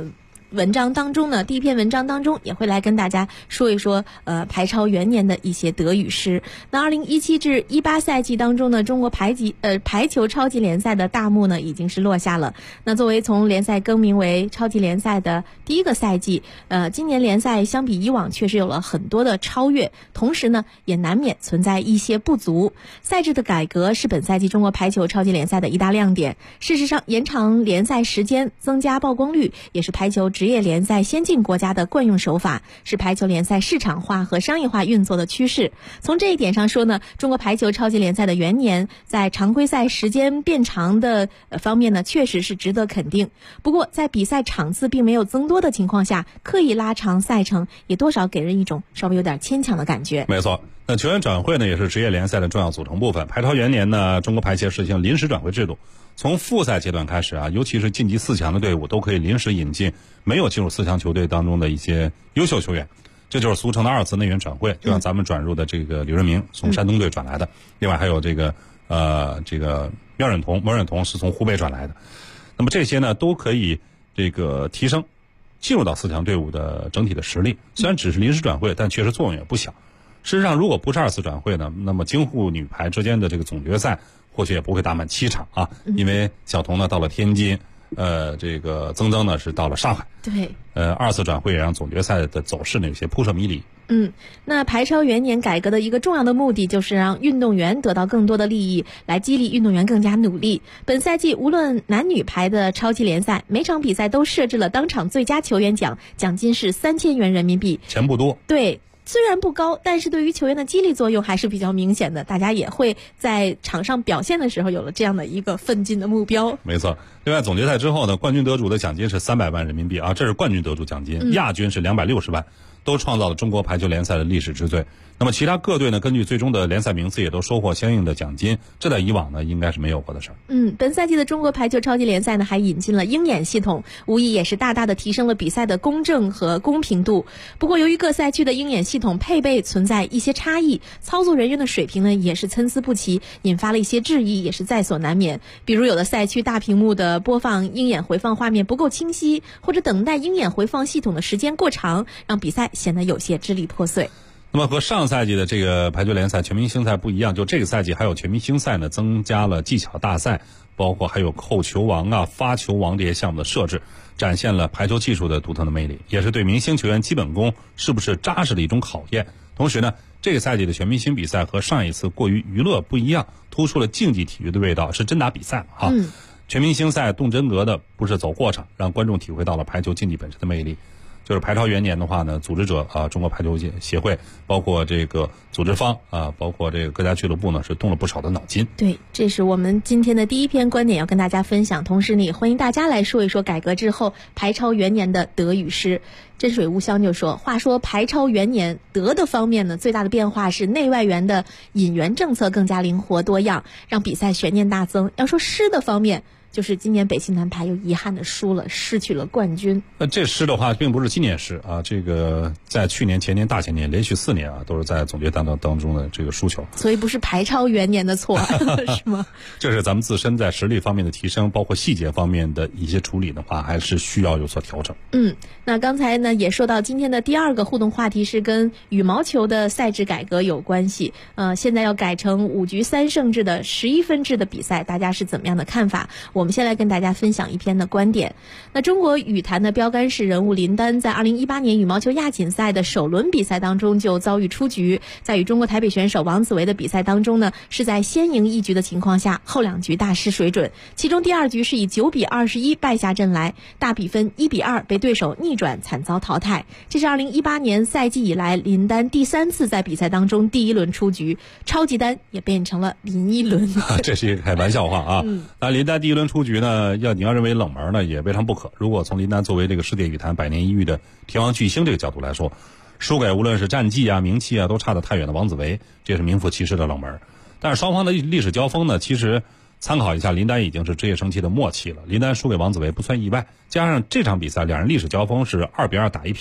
文章当中呢，第一篇文章当中也会来跟大家说一说排超元年的一些得与失。那2017至18赛季当中呢，中国排球超级联赛的大幕呢已经是落下了。那作为从联赛更名为超级联赛的第一个赛季，今年联赛相比以往确实有了很多的超越，同时呢也难免存在一些不足。赛制的改革是本赛季中国排球超级联赛的一大亮点。事实上，延长联赛时间，增加曝光率，也是排球职业联赛先进国家的惯用手法，是排球联赛市场化和商业化运作的趋势。从这一点上说呢，中国排球超级联赛的元年在常规赛时间变长的方面呢，确实是值得肯定。不过在比赛场次并没有增多的情况下，刻意拉长赛程，也多少给人一种稍微有点牵强的感觉。 没错。那球员转会呢，也是职业联赛的重要组成部分。排超元年呢，中国排协实行临时转会制度，从复赛阶段开始啊，尤其是晋级4强的队伍都可以临时引进没有进入4强球队当中的一些优秀球员，这就是俗称的2次内援转会。就像咱们转入的这个李润明从山东队转来的，另外还有这个莫忍同是从湖北转来的。那么这些呢，都可以这个提升进入到4强队伍的整体的实力。虽然只是临时转会，但确实作用也不小。事实上，如果不是2次转会呢，那么京沪女排之间的这个总决赛或许也不会打满7场啊，因为小童呢到了天津，这个曾呢是到了上海。 对 ，2次转会也让总决赛的走势呢有些扑朔迷离。 那排超元年改革的一个重要的目的就是让运动员得到更多的利益，来激励运动员更加努力。本赛季无论男女排的超级联赛，每场比赛都设置了当场最佳球员奖，奖金是3000元人民币， 钱不多。 对。虽然不高，但是对于球员的激励作用还是比较明显的，大家也会在场上表现的时候有了这样的一个奋进的目标。 没错。另外，总决赛之后呢，冠军得主的奖金是300万人民币啊，这是冠军得主奖金，亚军是260万，都创造了中国排球联赛的历史之最。那么其他各队呢，根据最终的联赛名次也都收获相应的奖金，这在以往呢应该是没有过的事儿。 本赛季的中国排球超级联赛呢还引进了鹰眼系统，无疑也是大大的提升了比赛的公正和公平度。不过由于各赛区的鹰眼系统配备存在一些差异，操作人员的水平呢也是参差不齐，引发了一些质疑，也是在所难免。比如有的赛区大屏幕的播放鹰眼回放画面不够清晰，或者等待鹰眼回放系统的时间过长，让比赛显得有些支离破碎。 那么和上赛季的这个排球联赛全明星赛不一样，就这个赛季还有全明星赛呢，增加了技巧大赛，包括还有扣球王啊、发球王这些项目的设置，展现了排球技术的独特的魅力，也是对明星球员基本功是不是扎实的一种考验。同时呢，这个赛季的全明星比赛和上一次过于娱乐不一样，突出了竞技体育的味道，是真打比赛啊。全明星赛动真格的，不是走过场，让观众体会到了排球竞技本身的魅力。就是排超元年的话呢，组织者啊，中国排球协会，包括这个组织方啊，包括这个各家俱乐部呢，是动了不少的脑筋。 对，这是我们今天的第一篇观点要跟大家分享，同时呢，也欢迎大家来说一说改革之后排超元年的得与失。真水无香就说，话说排超元年得的方面呢，最大的变化是内外援的引援政策更加灵活多样，让比赛悬念大增。要说失的方面，就是今年北京男排又遗憾的输了，失去了冠军。 这失的话，并不是今年失啊，这个在去年、前年、大前年连续4年啊，都是在总决赛当中的这个输球， 所以不是排超元年的错，是吗？ 这是咱们自身在实力方面的提升，包括细节方面的一些处理的话，还是需要有所调整。 那刚才呢也说到今天的第2个互动话题是跟羽毛球的赛制改革有关系。现在要改成5局3胜制的11分制的比赛，大家是怎么样的看法？我们先来跟大家分享一篇的观点。那中国羽坛的标杆式人物林丹在2018年羽毛球亚锦赛的首轮比赛当中就遭遇出局，在与中国台北选手王子维的比赛当中呢，是在先赢1局的情况下，后2局大失水准，其中第2局是以9比21败下阵来，大比分1比2被对手逆转，惨遭淘汰。这是2018年赛季以来林丹第3次在比赛当中第1轮出局，超级丹也变成了林一轮。 这是一个开玩笑话啊。那林丹第1轮出局呢，你要认为冷门呢，也未尝不可。如果从林丹作为这个世界羽坛百年一遇的天王巨星这个角度来说，输给无论是战绩啊、名气啊都差得太远的王子维，这是名副其实的冷门。但是双方的历史交锋呢，其实参考一下，林丹已经是职业生期的末期了。林丹输给王子维不算意外，加上这场比赛两人历史交锋是2比2打一平手，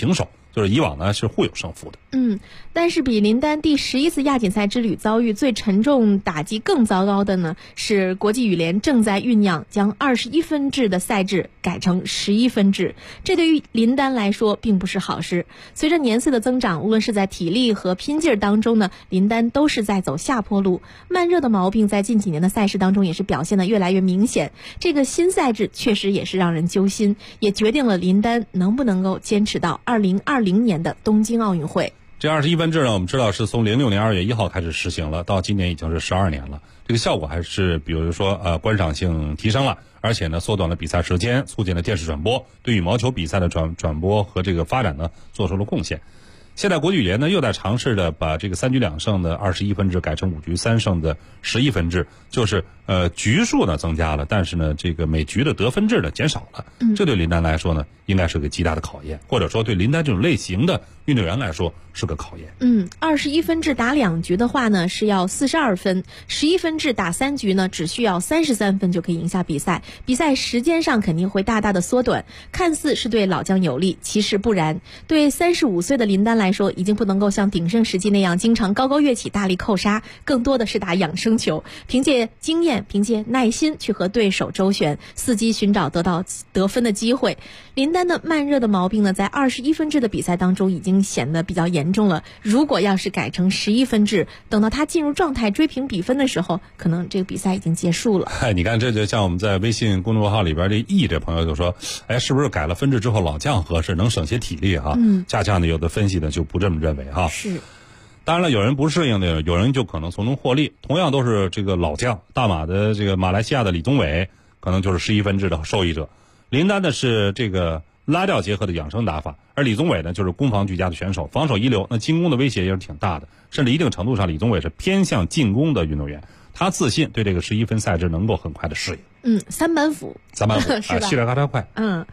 就是以往呢是互有胜负的。 但是比林丹第11次亚锦赛之旅遭遇最沉重打击更糟糕的呢，是国际羽联正在酝酿将21分制的赛制改成11分制。这对于林丹来说并不是好事。随着年岁的增长，无论是在体力和拼劲儿当中呢，林丹都是在走下坡路。慢热的毛病在近几年的赛事当中也是表现得越来越明显。这个新赛制确实也是让人揪心，也决定了林丹能不能够坚持到2020年的东京奥运会。 这21分制呢，我们知道是从06年2月1号开始实行了，到今年已经是12年了。这个效果还是比如说观赏性提升了，而且呢缩短了比赛时间，促进了电视转播，对羽毛球比赛的转播和这个发展呢做出了贡献。现在国际羽联呢又在尝试着把这个3局2胜的21分制改成5局3胜的11分制，就是局数呢增加了，但是呢这个每局的得分制呢减少了。这对林丹来说呢应该是个极大的考验，或者说对林丹这种类型的运动员来说是个考验。 21分制打2局的话呢是要42分，11分制打3局呢只需要33分就可以赢下比赛，比赛时间上肯定会大大的缩短，看似是对老将有利，其实不然。对35岁的林丹来说，已经不能够像鼎盛时期那样经常高高跃起大力扣杀，更多的是打养生球，凭借经验，凭借耐心去和对手周旋，伺机寻找得到得分的机会。林丹的慢热的毛病呢，在21分制的比赛当中已经显得比较严重了。如果要是改成11分制，等到他进入状态追平比分的时候，可能这个比赛已经结束了。 你看，这就像我们在微信公众号里边的这朋友就说，是不是改了分制之后老将合适，能省些体力哈？恰恰呢，有的分析呢就不这么认为哈。 是。 当然了，有人不适应的，有人就可能从中获利。同样都是这个老将，大马的这个马来西亚的李宗伟，可能就是11分制的受益者。林丹呢是这个拉调结合的养生打法，而李宗伟呢就是攻防俱佳的选手，防守一流，那进攻的威胁也是挺大的，甚至一定程度上，李宗伟是偏向进攻的运动员。他自信对这个11分赛制能够很快的适应。 三板斧是吧？气来咔嚓快。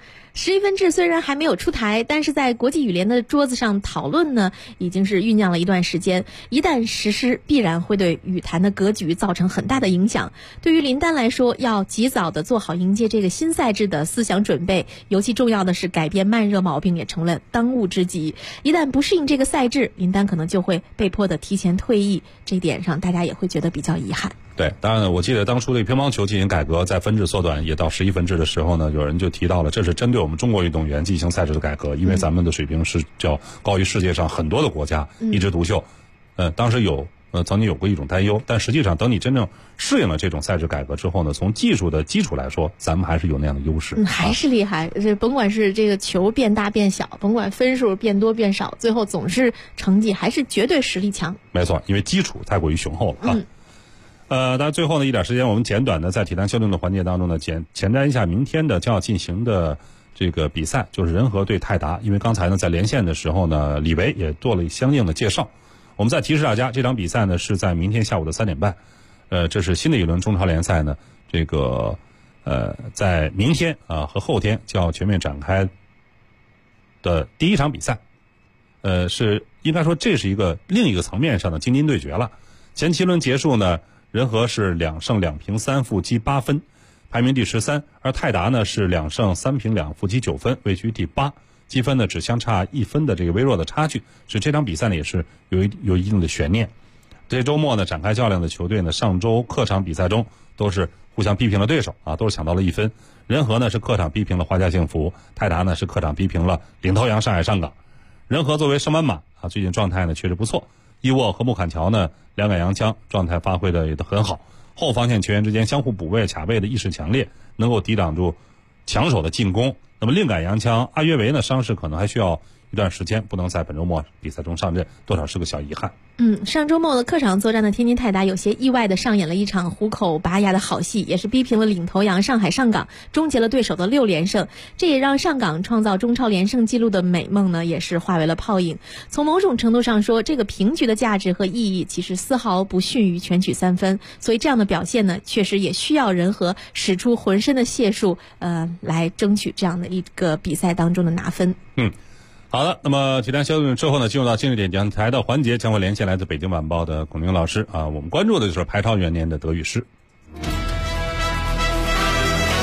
11分制虽然还没有出台，但是在国际羽联的桌子上讨论呢，已经是酝酿了一段时间。一旦实施，必然会对羽坛的格局造成很大的影响。对于林丹来说，要及早的做好迎接这个新赛制的思想准备，尤其重要的是改变慢热毛病也成了当务之急。一旦不适应这个赛制，林丹可能就会被迫的提前退役，这一点上大家也会觉得比较遗憾。 对，当然我记得当初这个乒乓球进行改革，在分制缩短也到11分制的时候呢，有人就提到了，这是针对我们中国运动员进行赛制的改革，因为咱们的水平是较高于世界上很多的国家，一枝独秀。当时曾经有过一种担忧，但实际上等你真正适应了这种赛制改革之后呢，从技术的基础来说，咱们还是有那样的优势。 还是厉害，甭管是这个球变大变小，甭管分数变多变少，最后总是成绩还是绝对实力强。 没错，因为基础太过于雄厚了啊。当然最后呢一点时间，我们简短的在体坛销量的环节当中呢，前瞻一下明天的将要进行的这个比赛，就是人和对泰达。因为刚才呢在连线的时候呢，李维也做了相应的介绍。我们再提示大家，这场比赛呢是在明天下午的3点半。这是新的一轮中超联赛呢，这个在明天和后天就要全面展开的第一场比赛。是应该说这是另一个层面上的京津对决了。前7轮结束呢，人和是2胜2平3负积8分，排名第13，而泰达呢是2胜3平2负积9分，位居第8，积分呢只相差1分的这个微弱的差距，使这场比赛呢也是有一定的悬念。这周末呢展开较量的球队呢，上周客场比赛中都是互相逼平了对手都是抢到了1分。人和呢是客场逼平了华夏幸福，泰达呢是客场逼平了领头羊上海上港。人和作为升班马最近状态呢确实不错。伊沃和穆坎乔呢两杆洋枪状态发挥的也都很好，后防线球员之间相互补位卡位的意识强烈，能够抵挡住强手的进攻。那么另杆洋枪阿约维呢伤势可能还需要一段时间，不能在本周末比赛中上阵，多少是个小遗憾。 上周末的客场作战的天津泰达有些意外的上演了一场虎口拔牙的好戏，也是逼平了领头羊上海上港，终结了对手的6连胜。这也让上港创造中超连胜纪录的美梦呢，也是化为了泡影。从某种程度上说，这个平局的价值和意义其实丝毫不逊于全取3分，所以这样的表现呢，确实也需要人和使出浑身的解数，来争取这样的一个比赛当中的拿分。 好的，那么体坛消息之后呢，进入到今日点讲台的环节，将会连线来自北京晚报的孔明老师我们关注的就是排超元年的德语诗。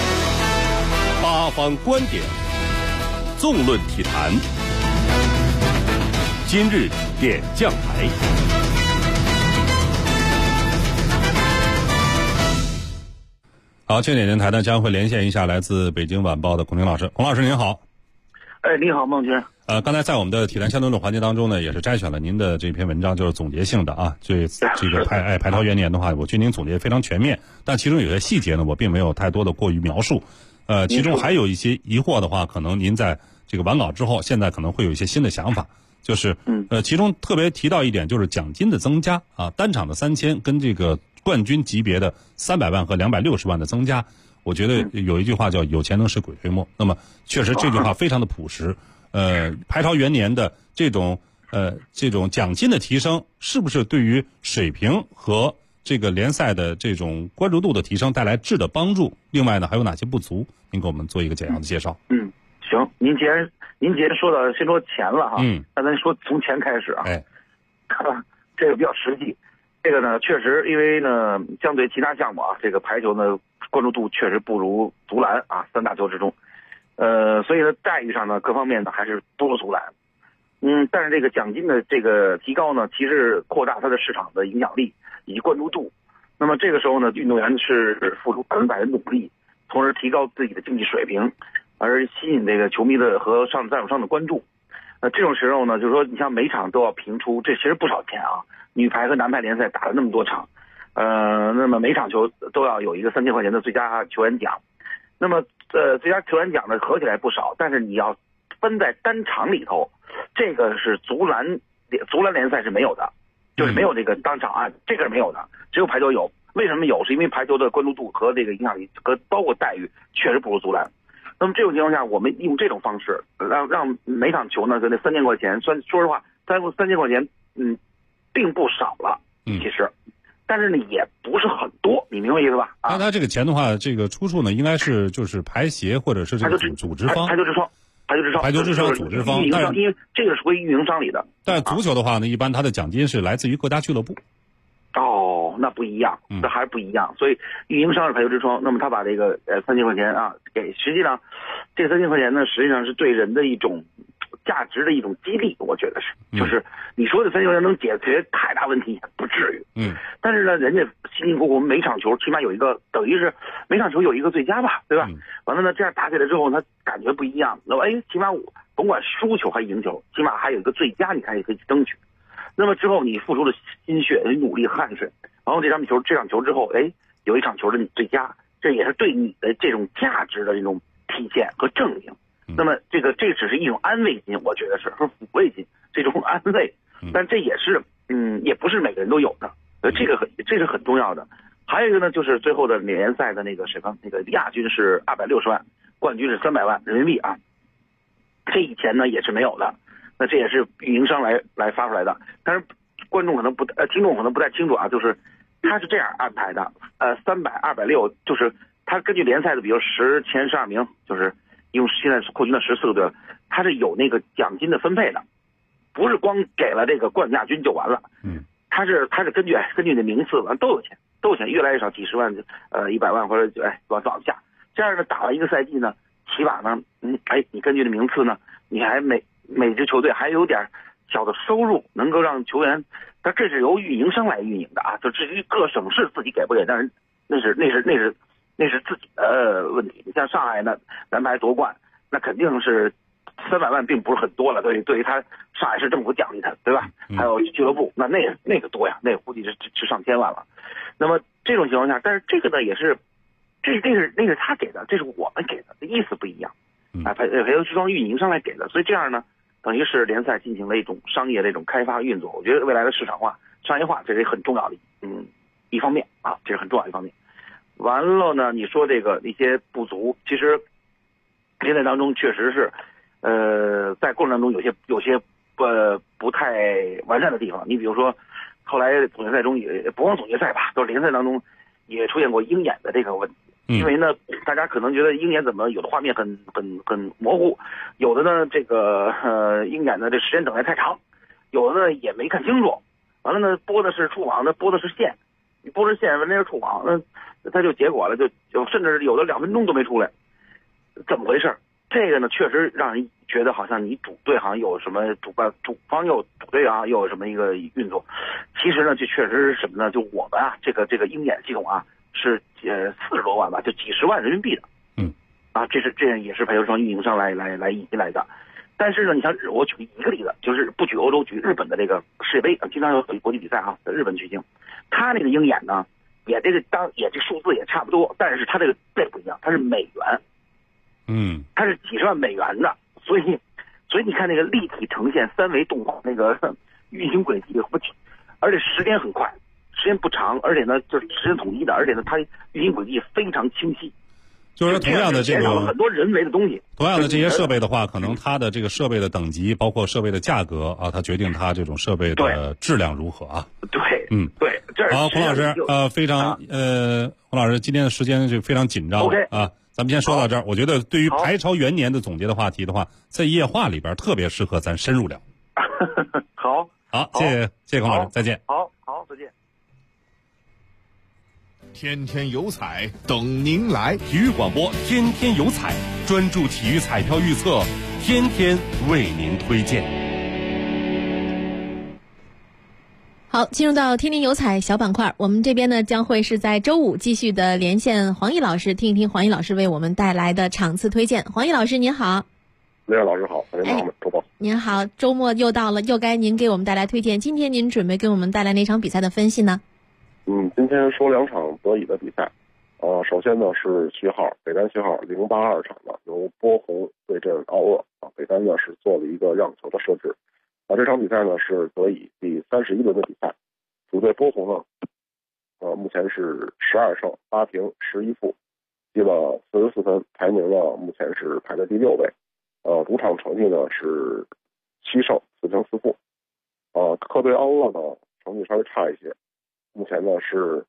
八方观点，纵论体坛。 今日点将台。 好，这点电台呢将会连线一下来自北京晚报的孔婷老师。孔老师您好。 你好，孟军。 刚才在我们的体坛相对论环节当中呢，也是摘选了您的这篇文章，就是总结性的啊。这个排陶元年的话，我觉得您总结非常全面，但其中有些细节呢，我并没有太多的过于描述。其中还有一些疑惑的话，可能您在这个完稿之后，现在可能会有一些新的想法。就是其中特别提到一点，就是奖金的增加啊，单场的3000跟这个冠军级别的300万和260万的增加，我觉得有一句话叫有钱能使鬼推磨。那么确实这句话非常的朴实。排陶元年的这种奖金的提升，是不是对于水平和这个联赛的这种关注度的提升带来质的帮助？另外呢，还有哪些不足？您给我们做一个简要的介绍。 行，您既然说到先说钱了哈，那咱说从钱开始啊。这个比较实际。这个呢，确实因为呢，相对其他项目啊，这个排球呢关注度确实不如足篮啊，3大球之中。所以呢，待遇上呢，各方面呢还是不如足篮。但是这个奖金的这个提高呢，其实扩大它的市场的影响力以及关注度。那么这个时候呢，运动员是付出100%的努力，从而提高自己的竞技水平，而吸引这个球迷的和赞助商的关注。这种时候呢，就是说你像每场都要评出，这其实不少钱啊。女排和男排联赛打了那么多场，那么每场球都要有一个3000块钱的最佳球员奖。那么最佳球员奖呢合起来不少，但是你要分在单场里头，这个是足篮联赛是没有的，就是没有这个当场啊，这个是没有的，只有排球有。为什么有？是因为排球的关注度和这个影响力和包括待遇确实不如足篮。那么这种情况下，我们用这种方式让每场球呢，跟那3000块钱，说实话，3000块钱，并不少了，其实。但是呢，也不是很多，你明白意思吧？ 那他这个钱的话，这个出处呢，应该是就是排协或者是这个组织方。 排球之窗组织方， 但是因为这个是归运营商里的。 但足球的话呢，一般它的奖金是来自于各家俱乐部。 那不一样，这还是不一样。所以运营商是排球之窗，那么他把这个3000块钱啊给，实际上这3000块钱呢，实际上是对人的一种价值的一种激励，我觉得是，就是你说的3000块钱能解决太大问题也不至于，但是呢，人家辛辛苦苦每场球起码有一个，等于是每场球有一个最佳吧，对吧？完了呢，这样打起来之后，他感觉不一样。那么起码我甭管输球还是赢球，起码还有一个最佳，你看也可以去争取。那么之后你付出了心血、努力、汗水，然后这场球之后，有一场球的你最佳，这也是对你的这种价值的这种体现和证明。那么这只是一种安慰金，我觉得是抚慰金，这种安慰，但这也是也不是每个人都有的，这是很重要的。还有一个呢，就是最后的联赛的那个亚军是260万，冠军是300万人民币啊，这以前呢也是没有的。那这也是运营商来发出来的，但是听众可能不太清楚啊，就是他是这样安排的，300、260，就是他根据联赛的，比如前12名，就是用现在扩军的14个队，他是有那个奖金的分配的，不是光给了这个冠亚军就完了，他是根据你的名次都有钱，越来越少，几十万100万或者往下，这样呢打了一个赛季呢，起码呢你根据的名次呢，你还每支球队还有点小的收入，能够让球员，但这是由运营商来运营的啊。就至于各省市自己给不给，但是那是自己的问题。你像上海呢，男排夺冠，那肯定是300万，并不是很多了。对于他上海市政府奖励他，对吧？还有俱乐部，那个多呀，那估计是上千万了。那么这种情况下，但是这个呢也是，那是他给的，这是我们给的，意思不一样。排球之窗运营商来给的，所以这样呢，等于是联赛进行了一种商业的一种开发运作。我觉得未来的市场化、商业化，这是很重要的一方面啊，这是很重要的一方面。完了呢，你说这个一些不足，其实联赛当中确实是，在过程当中有些不太完善的地方。你比如说，后来总决赛中也不光总决赛吧，都是联赛当中也出现过鹰眼的这个问题。因为呢，大家可能觉得鹰眼怎么有的画面很模糊，有的呢这个鹰眼的这时间等待太长，有的呢也没看清楚。完了呢，播的是触网，那播的是线，你播的线，那是触网，那它就结果了，就甚至有的2分钟都没出来，怎么回事？ 这个呢，确实让人觉得好像你主队好像有什么主方又主队啊，又有什么一个运作。其实呢，这确实是什么呢？就我们啊，这个鹰眼系统啊，是40多万吧，就几十万人民币的。这也是排球双运营商来引进来的。但是呢，你像我举一个例子，就是不举欧洲，举日本的这个世界杯，经常有国际比赛啊，在日本举行，他那个鹰眼呢，也这数字也差不多，但是他这个不一样，它是美元。它是几十万美元的，所以你看那个立体呈现3维动画那个运行轨迹而且时间很快，时间不长，而且呢就是时间统一的，而且呢它运行轨迹非常清晰。 就是说同样的这个很多人为的东西， 同样的这些设备的话，可能它的这个设备的等级，包括设备的价格啊，它决定它这种设备的质量如何啊。 对，对，这好，孔老师非常孔老师今天的时间就非常紧张 OK 啊。咱们先说到这儿。我觉得对于排超元年的总结的话题的话，在夜话里边特别适合咱深入聊。 好， 谢谢孔老师，再见。 好，再见。 天天有彩等您来， 体育广播天天有彩，专注体育彩票预测，天天为您推荐。 好，进入到天天有彩小板块，我们这边呢将会是在周五继续的连线黄奕老师，听一听黄奕老师为我们带来的场次推荐。黄奕老师您好。 雷老师好，周报。 您好，周末又到了，又该您给我们带来推荐。今天您准备给我们带来哪场比赛的分析呢？ 今天说2场德乙的比赛。首先呢是序号北单序号082场的，由波鸿对阵奥厄啊，北单呢是做了一个让球的设置。这场比赛呢是德乙第31轮的比赛，主队波鸿呢，目前是12胜8平11负，积了44分，排名呢目前是排在第6位。主场成绩呢是7胜4平4负。客队奥厄呢成绩稍微差一些，目前呢是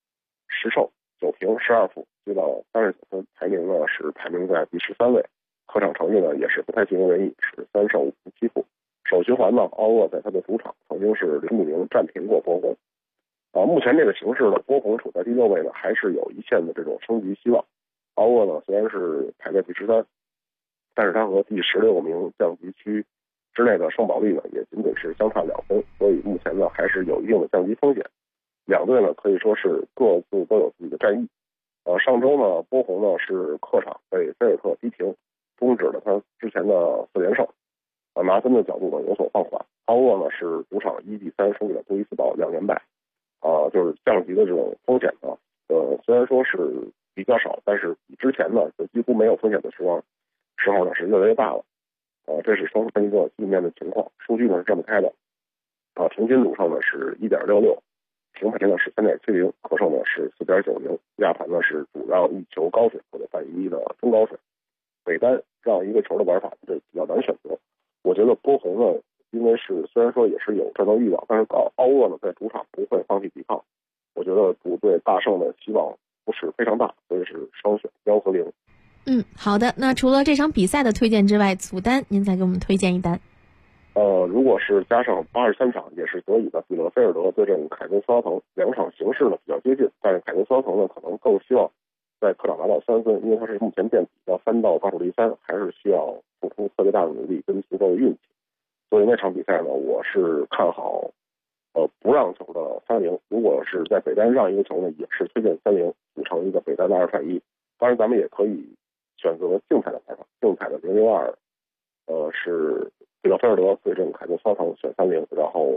10胜9平12负，积了39分，排名呢是排名在第13位。客场成绩呢也是不太尽如人意，是3胜5平7负。首循环呢，奥厄在他的主场曾经是0-0战平过波鸿。目前这个形势呢，波鸿处在第6位呢，还是有一线的这种升级希望。奥厄呢虽然是排在第13，但是他和第16名降级区之内的胜保率呢，也仅仅是相差2分，所以目前呢还是有一定的降级风险。两队呢可以说是各自都有自己的战役。上周呢，波鸿呢是客场被菲尔特逼平，终止了他之前的4连胜。拿分的角度呢有所放缓。奥厄呢是主场1比3输给了杜伊斯堡2连败。就是降级的这种风险呢，虽然说是比较少，但是比之前呢就几乎没有风险的时候呢是越来越大了。这是双方一个地面的情况。数据呢是这么开的。平均主胜呢是 1.66， 平盘呢是 3.70， 客胜呢是 4.90， 压盘呢是主让1球高水或者半1的中高水。北单让一个球的玩法这比较难选择。我觉得波鸿呢，因为是虽然说也是有战斗欲望，但是奥厄呢在主场不会放弃抵抗。我觉得主队大胜的希望不是非常大，所以是双选1和0。 好的。那除了这场比赛的推荐之外，组单您再给我们推荐一单。 如果是加上83场，也是德乙的比勒菲尔德对阵凯根斯劳滕，2场形势呢比较接近，但是凯根斯劳滕呢可能更希望在客场拿到3分，因为他是目前垫底要3到倒数第3，还是需要付出特别大的努力跟足够的运气。所以那场比赛呢，我是看好不让球的3-0。如果是在北单让一个球呢，也是推荐3-0，组成一个北单的2反1。当然咱们也可以选择竞彩的排法，竞彩的0-2是比勒菲尔德对阵凯根斯劳滕选3-0，然后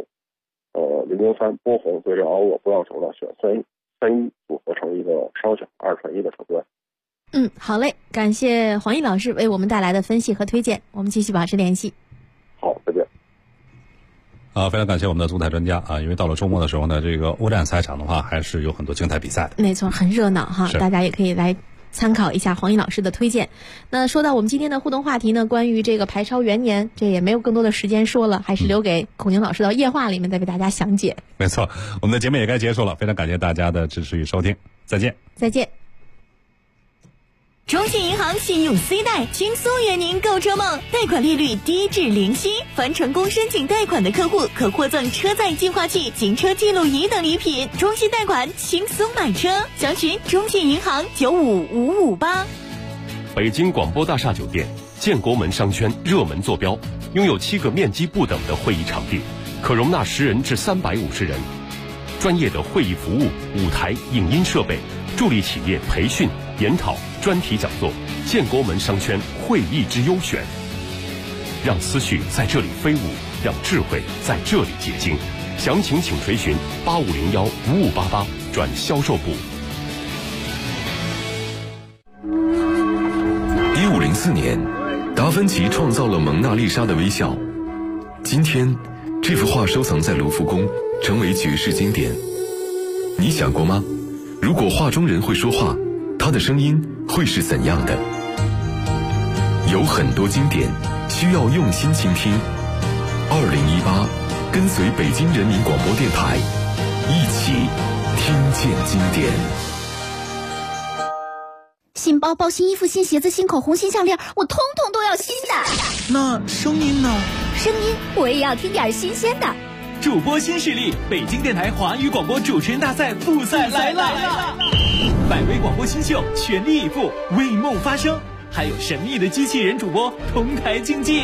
0-3波鸿对阵奥厄不让球呢选3-1，组合成一个双选2反1的手段。 好嘞，感谢黄奕老师为我们带来的分析和推荐，我们继续保持联系。 好，再见。 非常感谢我们的足彩专家啊！因为到了周末的时候呢，这个欧战赛场的话，还是有很多精彩比赛的。 没错，很热闹哈，大家也可以来参考一下黄奕老师的推荐。那说到我们今天的互动话题呢，关于这个排超元年，这也没有更多的时间说了，还是留给孔宁老师到夜话里面再为大家详解。 没错，我们的节目也该结束了，非常感谢大家的支持与收听，再见。 再见。 中信银行信用 C 贷轻松圆您购车梦，贷款利率低至0息，凡成功申请贷款的客户可获赠车载净化器、行车记录仪等礼品。中信贷款轻松买车，详询中信银行95558。 北京广播大厦酒店建国门商圈热门坐标，拥有7个面积不等的会议场地，可容纳10人至350人。专业的会议服务、舞台、影音设备，助力企业培训、研讨、专题讲座。建国门商圈会议之优选，让思绪在这里飞舞，让智慧在这里结晶。详情请垂询8501-5588转销售部。 1504年，达芬奇创造了蒙娜丽莎的微笑。今天，这幅画收藏在卢浮宫，成为绝世经典。你想过吗？如果画中人会说话，他的声音会是怎样的？有很多经典需要用心倾听。2018，跟随北京人民广播电台，一起听见经典。 新包包、新衣服、新鞋子、新口红、新项链，我通通都要新的。 那声音呢？ 声音我也要听点新鲜的。 主播新势力，北京电台华语广播主持人大赛复赛来了！100位广播新秀全力以赴，为梦发声，还有神秘的机器人主播同台竞技。